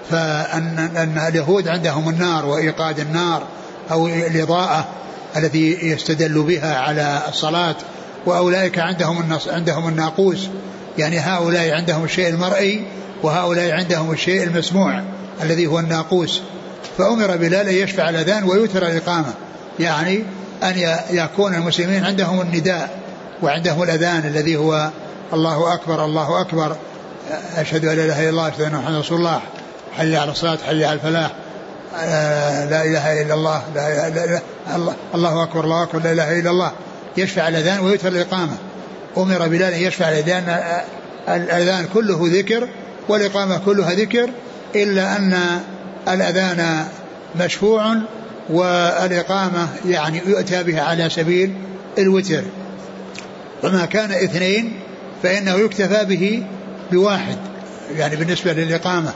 فأن اليهود عندهم النار وإيقاد النار أو الإضاءة التي يستدل بها على الصلاة، وأولئك عندهم الناقوس، يعني هؤلاء عندهم الشيء المرئي وهؤلاء عندهم الشيء المسموع الذي هو الناقوس. فأمر بلال أن يشفع الأذان ويوتر الإقامة، يعني أن يكون المسلمين عندهم النداء وعندهم الأذان الذي هو الله أكبر الله أكبر أشهد أن لا إله إلا الله أشهد أن محمدا رسول الله حي على الصلاة حي على الفلاح لا إله إلا الله لا إله إلا الله الله أكبر الله أكبر لا إله إلا الله. يشفع الأذان ويوتر الإقامة. أمر بلال أن يشفع الأذان كله ذكر والإقامة كلها ذكر، إلا أن الأذان مشفوع والإقامة يعني يؤتى بها على سبيل الوتر، وما كان 2 فإنه يكتفى به بواحد يعني بالنسبة للإقامة.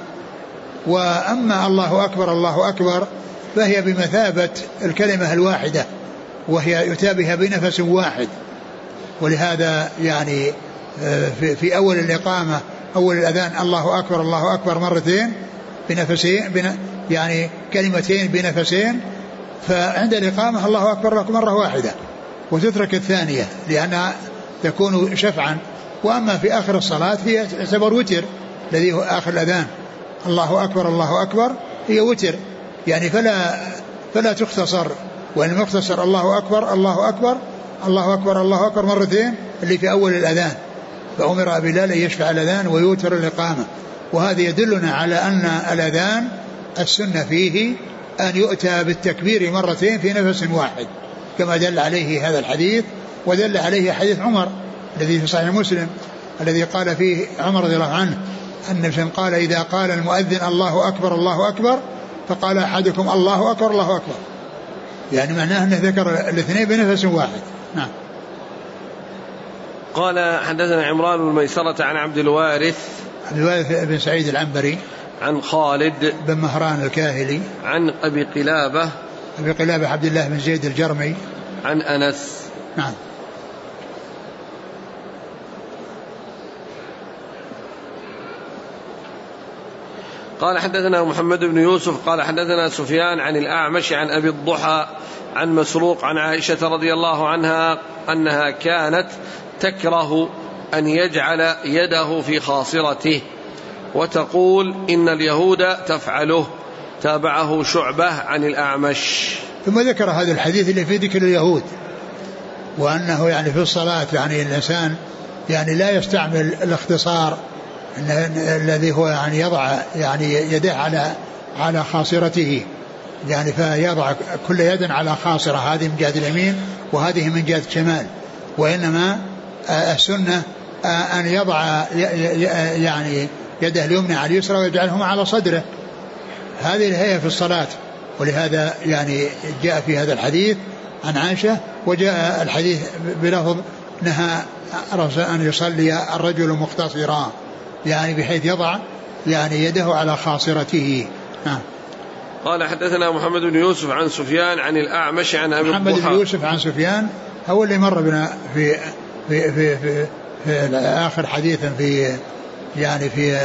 وأما الله أكبر الله أكبر فهي بمثابة الكلمة الواحدة، وهي يؤتى بها بنفس واحد. ولهذا يعني في أول الإقامة أول الأذان الله أكبر مرتين بنفسين يعني كلمتين بنفسين، فعند الإقامة الله أكبر مرة واحدة وتترك الثانية لأنها تكون شفعا. وأما في آخر الصلاة هي تعتبر وتر الذي هو آخر الأذان الله أكبر هي وتر، يعني فلا تختصر، وإن مختصر الله أكبر مرتين اللي في أول الأذان. فأمر بلال أن يشفع الأذان ويوتر الإقامة. وهذا يدلنا على أن الأذان السنة فيه أن يؤتى بالتكبير مرتين في نفس واحد كما دل عليه هذا الحديث، ودل عليه حديث عمر الذي في صحيح مسلم الذي قال فيه عمر رضي الله عنه أن قال إذا قال المؤذن الله أكبر الله أكبر فقال أحدكم الله أكبر الله أكبر، يعني معناه أنه ذكر الاثنين بنفس واحد. نعم. قال حدثنا عمران بن ميسرة عن عبد الوارث بن سعيد العنبري عن خالد بن مهران الكاهلي عن أبي قلابة عبد الله بن زيد الجرمي عن أنس. نعم. قال حدثنا محمد بن يوسف قال حدثنا سفيان عن الأعمش عن أبي الضحى عن مسروق عن عائشة رضي الله عنها أنها كانت تكره أن يجعل يده في خاصرته وتقول إن اليهود تفعله. تابعه شعبة عن الأعمش. ثم ذكر هذا الحديث اللي في ذكر اليهود، وأنه يعني في الصلاة يعني الإنسان يعني لا يستعمل الاختصار الذي هو يعني يضع يعني يده على خاصرته، يعني فيضع كل يد على خاصرة، هذه من جهة اليمين وهذه من جهة الشمال، وإنما السنة أن يضع يعني يده اليمنى على اليسرى ويجعلهما على صدره، هذه الهيئة في الصلاة. ولهذا يعني جاء في هذا الحديث عن عائشة، وجاء الحديث بلفظ نهى أن يصلي الرجل مختصرا، يعني بحيث يضع يعني يده على خاصرته. قال حدثنا محمد بن يوسف عن سفيان عن الأعمش عن أبي الضحى. محمد بن يوسف عن سفيان هو اللي مر بنا في آخر حديث في يعني في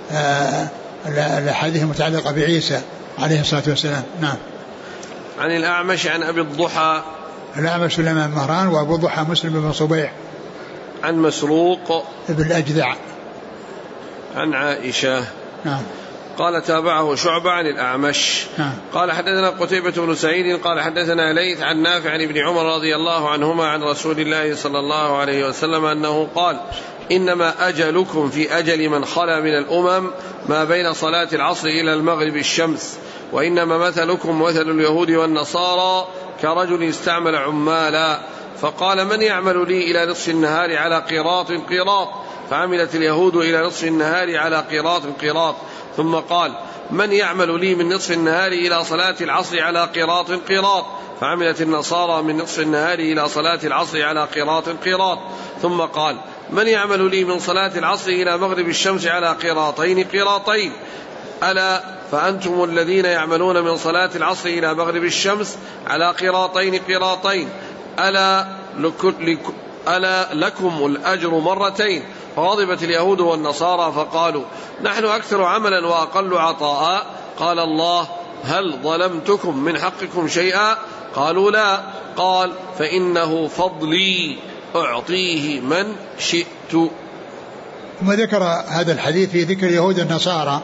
الحديث المتعلقة بعيسى عليه الصلاة والسلام. نعم. عن الأعمش عن أبي الضحى. الأعمش سليمان مهران، وأبو الضحى مسلم بن صبيح. عن مسروق ابن الأجدع عن عائشة. نعم. قال تابعه شعبة عن الأعمش. نعم. قال حدثنا قتيبة بن سعيد قال حدثنا ليث عن نافع عن ابن عمر رضي الله عنهما عن رسول الله صلى الله عليه وسلم أنه قال إنما أجلكم في أجل من خلا من الأمم ما بين صلاة العصر إلى المغرب الشمس، وإنما مثلكم مثل اليهود والنصارى كرجل استعمل عمالا فقال من يعمل لي إلى نصف النهار على قيراط فعملت اليهود إلى نصف النهار على قيراط ثم قال من يعمل لي من نصف النهار إلى صلاة العصر على قيراط فعملت النصارى من نصف النهار إلى صلاة العصر على قيراط ثم قال من يعمل لي من صلاة العصر إلى مغرب الشمس على قيراطين ألا فأنتم الذين يعملون من صلاة العصر إلى مغرب الشمس على قيراطين ألا لكم الأجر مرتين. فغضبت اليهود والنصارى فقالوا نحن أكثر عملا وأقل عطاء. قال الله هل ظلمتكم من حقكم شيئا؟ قالوا لا. قال فإنه فضلي أعطيه من شئت. ثم ذكر هذا الحديث في ذكر اليهود والنصارى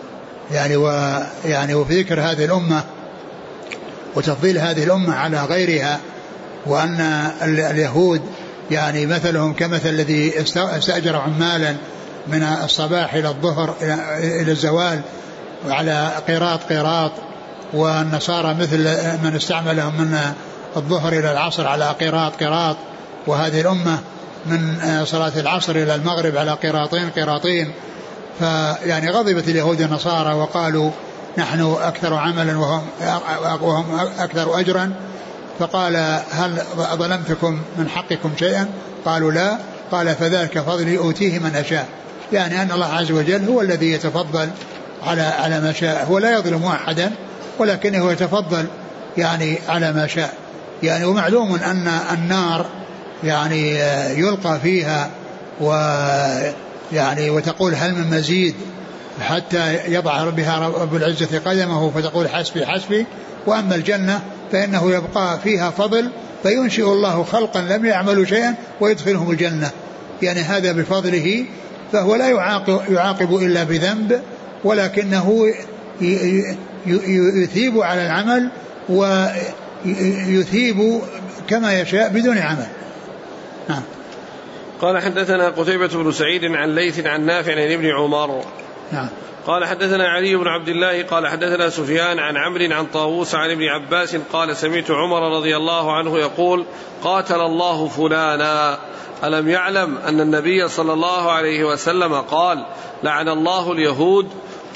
يعني وفي ذكر هذه الأمة وتفضيل هذه الأمة على غيرها، وأن اليهود يعني مثلهم كمثل الذي استأجر عمالا من الصباح إلى الظهر إلى الزوال على قيراط، والنصارى مثل من استعملهم من الظهر إلى العصر على قيراط، وهذه الأمة من صلاة العصر إلى المغرب على قيراطين. فيعني غضبت اليهود والنصارى وقالوا نحن أكثر عملا وهم أكثر أجرا. فقال هل ظلمتكم من حقكم شيئا؟ قالوا لا. قال فذلك فضلي أوتيه من أشاء، يعني أن الله عز وجل هو الذي يتفضل على ما شاء، هو لا يظلم أحدا ولكنه يتفضل يعني على ما شاء. يعني ومعلوم أن النار يعني يلقى فيها ويعني وتقول هل من مزيد حتى يضع بها رب العزة قدمه فتقول حسبي. وأما الجنة فإنه يبقى فيها فضل فينشئ الله خلقا لم يعملوا شيئا ويدخلهم الجنة، يعني هذا بفضله، فهو لا يعاقب إلا بذنب، ولكنه يثيب على العمل ويثيب كما يشاء بدون عمل. قال حدثنا قتيبة بن سعيد عن ليث عن نافع عن ابن عمر. نعم. قال حدثنا علي بن عبد الله قال حدثنا سفيان عن عمرو عن طاووس عن ابن عباس قال سمعت عمر رضي الله عنه يقول قاتل الله فلانا ألم يعلم أن النبي صلى الله عليه وسلم قال لعن الله اليهود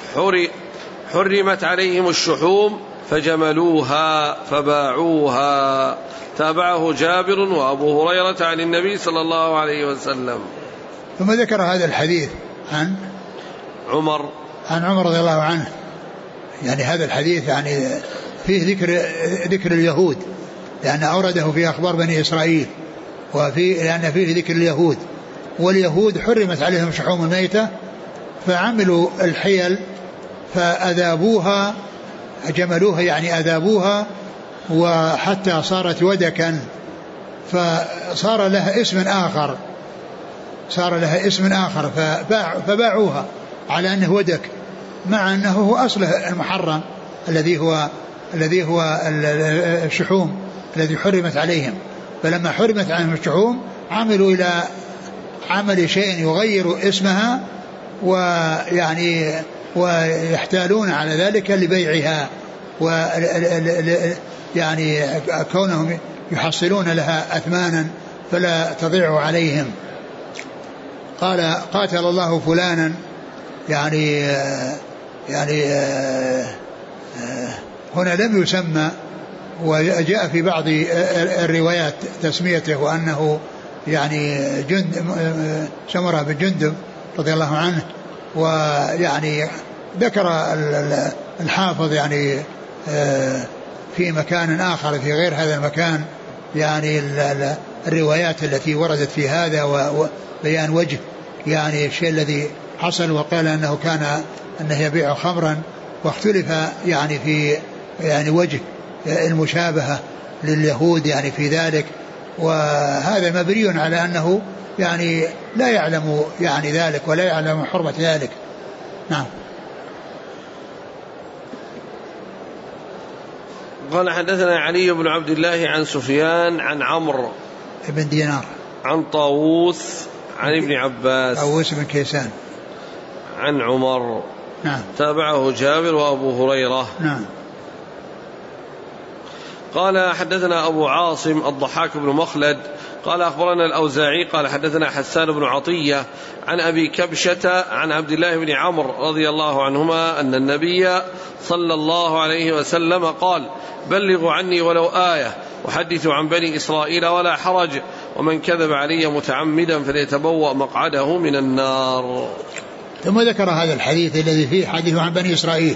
حرمت عليهم الشحوم فجملوها فباعوها. تابعه جابر وأبو هريرة عن النبي صلى الله عليه وسلم. ثم ذكر هذا الحديث عن عمر رضي الله عنه. يعني هذا الحديث يعني فيه ذكر اليهود، لأن أورده في أخبار بني إسرائيل، لأن فيه ذكر اليهود، واليهود حرمت عليهم شحوم الميتة فعملوا الحيل فأذابوها، جملوها يعني أذابوها، وحتى صارت ودكا، فصار لها اسم آخر فباعوها على أنه ودك، مع أنه هو أصله المحرم الذي هو الشحوم الذي حرمت عليهم. فلما حرمت عليهم الشحوم عملوا إلى عمل شيء يغير اسمها، ويعني ويحتالون على ذلك لبيعها، يعني كونهم يحصلون لها أثمانا فلا تضيع عليهم. قال قاتل الله فلانا، يعني هنا لم يسمى، وجاء في بعض الروايات تسميته وأنه يعني سمرة بن جندب رضي الله عنه. ويعني ذكر الحافظ يعني في مكان آخر في غير هذا المكان يعني الروايات التي وردت في هذا وبيان وجه يعني الشيء الذي حصل، وقال أنه يبيع خمرا، واختلف يعني في يعني وجه المشابهة لليهود يعني في ذلك، وهذا مبني على أنه يعني لا يعلم يعني ذلك ولا يعلم حرمة ذلك. نعم. قال حدثنا علي بن عبد الله عن سفيان عن عمرو بن دينار عن طاووس عن ابن عباس طاووس بن كيسان عن عمر. نعم. تابعه جابر وأبو هريرة. نعم. قال حدثنا أبو عاصم الضحاك بن مخلد قال أخبرنا الأوزاعي قال حدثنا حسان بن عطية عن أبي كبشة عن عبد الله بن عمرو رضي الله عنهما أن النبي صلى الله عليه وسلم قال بلغوا عني ولو آية وحدثوا عن بني إسرائيل ولا حرج، ومن كذب علي متعمدا فليتبوأ مقعده من النار. ثم ذكر هذا الحديث الذي فيه حديث عن بني إسرائيل،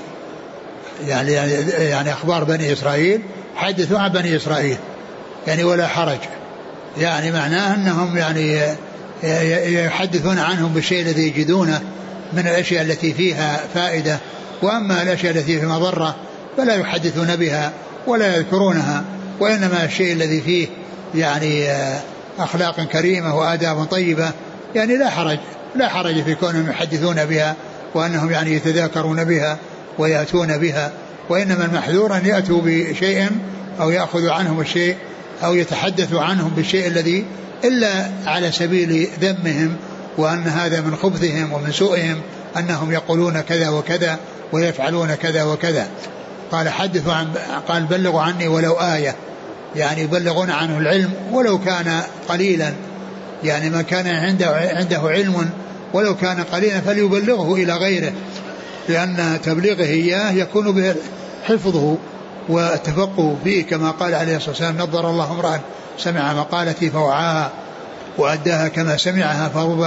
يعني أخبار بني إسرائيل، حدثوا عن بني إسرائيل يعني ولا حرج، يعني معناه أنهم يعني يحدثون عنهم بالشيء الذي يجدونه من الأشياء التي فيها فائدة، وأما الأشياء التي فيها مضرة فلا يحدثون بها ولا يذكرونها، وإنما الشيء الذي فيه يعني أخلاق كريمة وآداب طيبة يعني لا حرج في كونهم يحدثون بها وأنهم يعني يتذاكرون بها ويأتون بها، وإنما المحذور أن يأتوا بشيء أو يأخذوا عنهم الشيء أو يتحدثوا عنهم بالشيء الذي إلا على سبيل ذمهم، وأن هذا من خبثهم ومن سوءهم أنهم يقولون كذا وكذا ويفعلون كذا وكذا. قال حدثوا قال بلغوا عني ولو آية، يعني يبلغون عنه العلم ولو كان قليلا، يعني من كان عنده علم ولو كان قليلا فليبلغه إلى غيره، لأن تبليغه إياه يكون به حفظه والتفقه فيه، كما قال عليه الصلاة والسلام نظر الله امرأ سمع مقالتي فوعاها وأداها كما سمعها فرب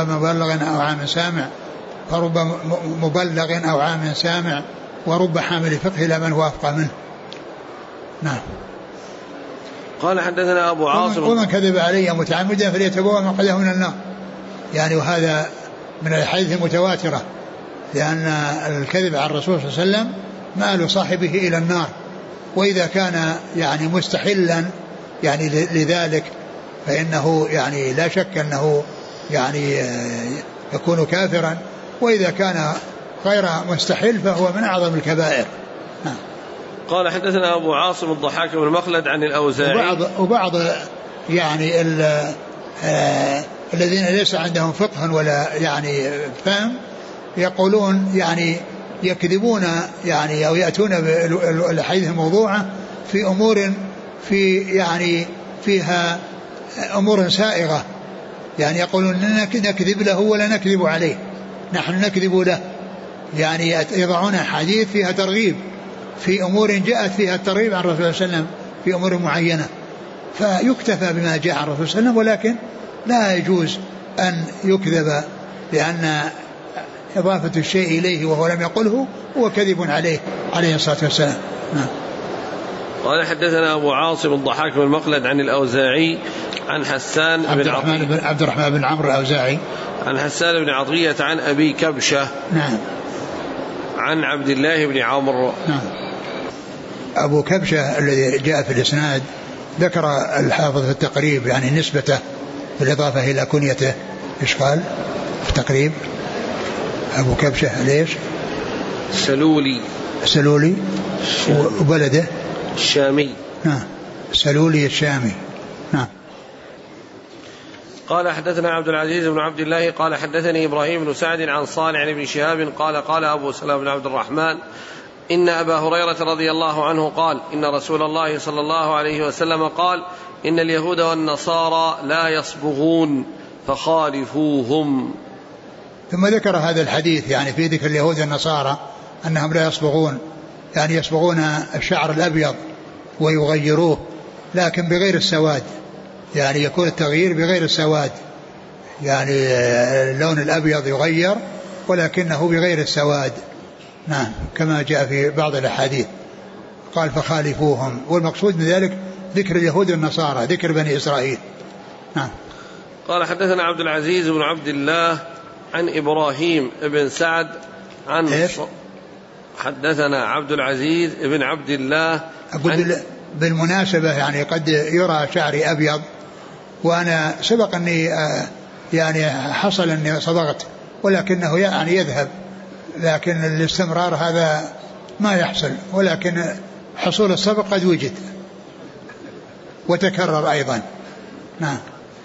مبلغ أو عام سامع ورب حامل فقه لمن هو أفقه منه. نعم. قال حدثنا أبو عاصم ومن كذب علي متعمدا فليتبوأ مقعده من النار، يعني وهذا من الحديث المتواترة، لأن الكذب على الرسول صلى الله عليه وسلم مآل صاحبه إلى النار، وإذا كان يعني مستحلا يعني لذلك فإنه يعني لا شك أنه يعني يكون كافرا، وإذا كان غير مستحل فهو من أعظم الكبائر. قال حدثنا أبو عاصم الضحاك بن مخلد عن الأوزاعي وبعض يعني الذين ليس عندهم فقه ولا يعني فهم يقولون يعني يكذبون يعني أو يأتون بالحديث الموضوعة في أمور في يعني فيها أمور سائغة، يعني يقولون نكذب له ولا نكذب عليه، نحن نكذب له، يعني يضعون حديث فيها ترغيب في أمور جاءت فيها الترغيب عن الرسول صلى الله عليه وسلم في أمور معينة، فيكتفى بما جاء عن الرسول صلى الله عليه وسلم، ولكن لا يجوز أن يكذب، لأن إضافة الشيء إليه وهو لم يقله هو كذب عليه عليه الصلاة والسلام. قال حدثنا أبو عاصم الضحاك بن مخلد عن الأوزاعي عن حسان بن عبد الرحمن بن عمرو الأوزاعي عن حسان بن عطية عن أبي كبشة نعم عن عبد الله بن عمرو نعم. أبو كبشة الذي جاء في الإسناد ذكر الحافظ في التقريب يعني نسبته بالإضافة إلى كنيته، إيش قال في التقريب؟ أبو كبشة ليش؟ سلولي وبلده الشامي. نعم سلولي الشامي. نعم. قال حدثنا عبد العزيز بن عبد الله قال حدثني إبراهيم بن سعد عن صالح عن ابن شهاب قال أبو سلمة بن عبد الرحمن إن أبا هريرة رضي الله عنه قال إن رسول الله صلى الله عليه وسلم قال إن اليهود والنصارى لا يصبغون فخالفوهم. ثم ذكر هذا الحديث يعني في ذكر اليهود والنصارى أنهم لا يصبغون، يعني يصبغون الشعر الأبيض ويغيروه لكن بغير السواد، يعني يكون التغيير بغير السواد، يعني اللون الأبيض يغير ولكنه بغير السواد. نعم كما جاء في بعض الأحاديث. قال فخالفوهم، والمقصود من ذلك ذكر اليهود والنصارى، ذكر بني إسرائيل. نعم. قال حدثنا عبد العزيز بن عبد الله عن إبراهيم بن سعد عن حدثنا عبد العزيز بن عبد الله. أقول بالمناسبة يعني قد يرى شعري أبيض، وأنا سبق أني يعني حصل أني صبغت ولكنه يعني يذهب، لكن الاستمرار هذا ما يحصل، ولكن حصول الصبغ قد وجد وتكرر أيضا. نعم.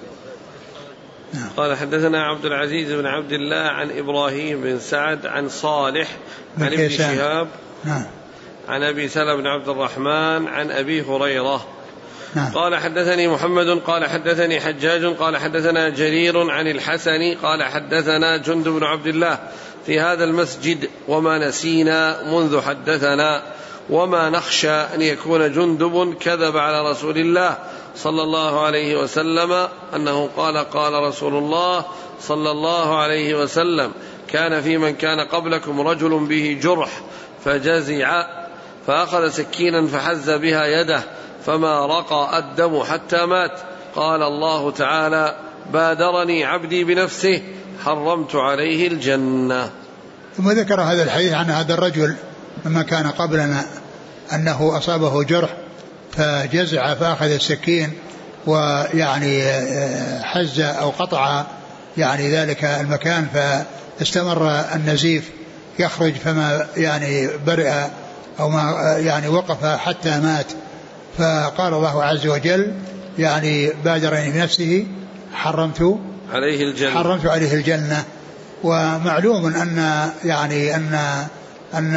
قال حدثنا عبد العزيز بن عبد الله عن إبراهيم بن سعد عن صالح عن ابن شهاب عن أبي سلمة بن عبد الرحمن عن أبي هريرة. قال حدثني محمد قال حدثني حجاج قال حدثنا جرير عن الحسن قال حدثنا جندب بن عبد الله في هذا المسجد وما نسينا منذ حدثنا وما نخشى أن يكون جندب كذب على رسول الله صلى الله عليه وسلم أنه قال رسول الله صلى الله عليه وسلم كان في من كان قبلكم رجل به جرح فجزع فأخذ سكينا فحز بها يده فما رقى الدم حتى مات. قال الله تعالى بادرني عبدي بنفسه حرمت عليه الجنة. ثم ذكر هذا الحديث عن هذا الرجل مما كان قبلنا أنه أصابه جرح فجزع فأخذ السكين ويعني حز أو قطع يعني ذلك المكان فاستمر النزيف يخرج فما يعني برئ أو ما يعني وقف حتى مات. فقال الله عز وجل يعني بادرني بنفسه حرمت عليه الجنة. ومعلوم أن يعني أن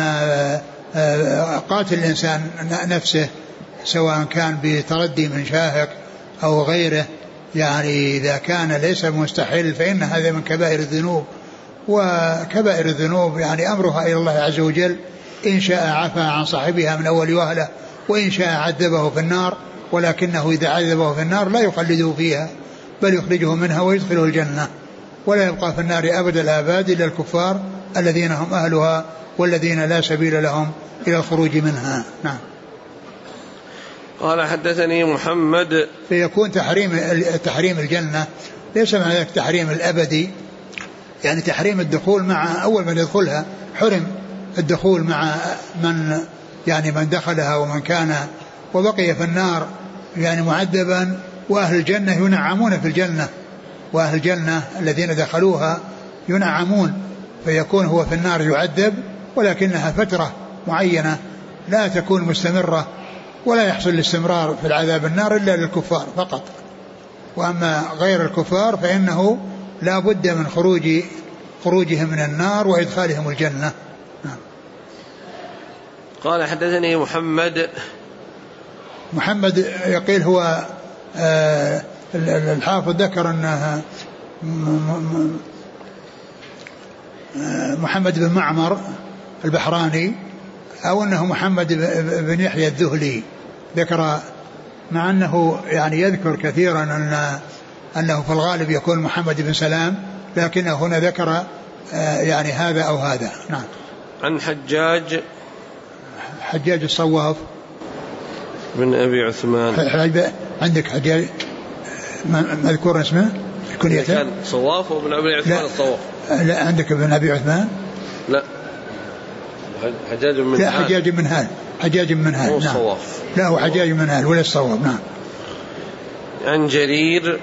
قاتل الإنسان نفسه سواء كان بتردي من شاهق أو غيره يعني إذا كان ليس مستحيل فإن هذا من كبائر الذنوب، وكبائر الذنوب يعني أمرها إلى الله عز وجل، إن شاء عفى عن صاحبها من أول وهلة وإن شاء عذبه في النار، ولكنه إذا عذبه في النار لا يخلده فيها بل يخرجه منها ويدخله الجنة، ولا يبقى في النار أبد الآباد إلا الكفار الذين هم أهلها والذين لا سبيل لهم إلى الخروج منها. نعم. قال حدثني محمد. فيكون تحريم الجنة ليس معنى ذلك تحريم الأبدي، يعني تحريم الدخول مع أول من يدخلها حرم الدخول مع من دخلها ومن كان وبقي في النار يعني معذبا، وأهل الجنة ينعمون في الجنة، وأهل الجنة الذين دخلوها ينعمون، فيكون هو في النار يعذب ولكنها فترة معينة لا تكون مستمرة، ولا يحصل الاستمرار في العذاب النار إلا للكفار فقط. وأما غير الكفار فإنه لا بد من خروجهم من النار وإدخالهم الجنة. قال حدثني محمد يقيل هو الحافظ ذكر أنها محمد بن معمر البحراني أو أنه محمد بن يحيى الذهلي ذكر، مع أنه يعني يذكر كثيرا أنه في الغالب يكون محمد بن سلام، لكنه هنا ذكر يعني هذا أو هذا. نعم. عن حجاج الصواف بن أبي عثمان. عندك حجاج مذكور اسمه الكنية كان صواف وابن أبي عثمان الصواف. لا عندك ابن أبي عثمان. لا حجاج من لا حجاج من هال نعم. الصواف. لا هو حجاج من هال ولا الصواف. نعم. عن جرير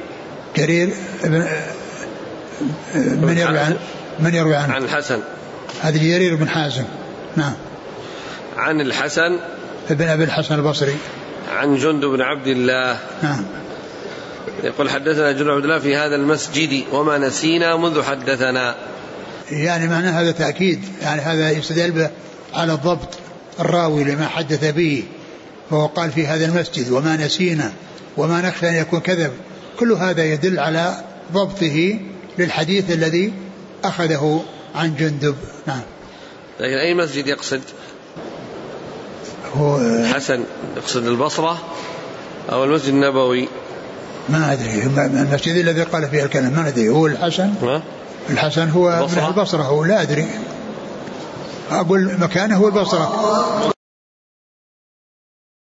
من يروي عنه عن الحسن. هذا جرير بن حازم. نعم. عن الحسن ابن أبي الحسن البصري. عن جندب بن عبد الله. نعم. يقول حدثنا جندب بن عبد الله في هذا المسجد وما نسينا منذ حدثنا. يعني معنى هذا تأكيد، يعني هذا يستدل به على الضبط الراوي لما حدث به، فهو قال في هذا المسجد وما نسينا وما نخشى أن يكون كذب، كل هذا يدل على ضبطه للحديث الذي أخذه عن جندب. نعم. لكن أي مسجد يقصد؟ هو الحسن يقصد البصرة أو المسجد النبوي؟ ما أدري، المسجد الذي قال فيه الكلام ما أدري، هو الحسن هو من البصرة، هو لا أدري، أقول مكانه هو البصرة.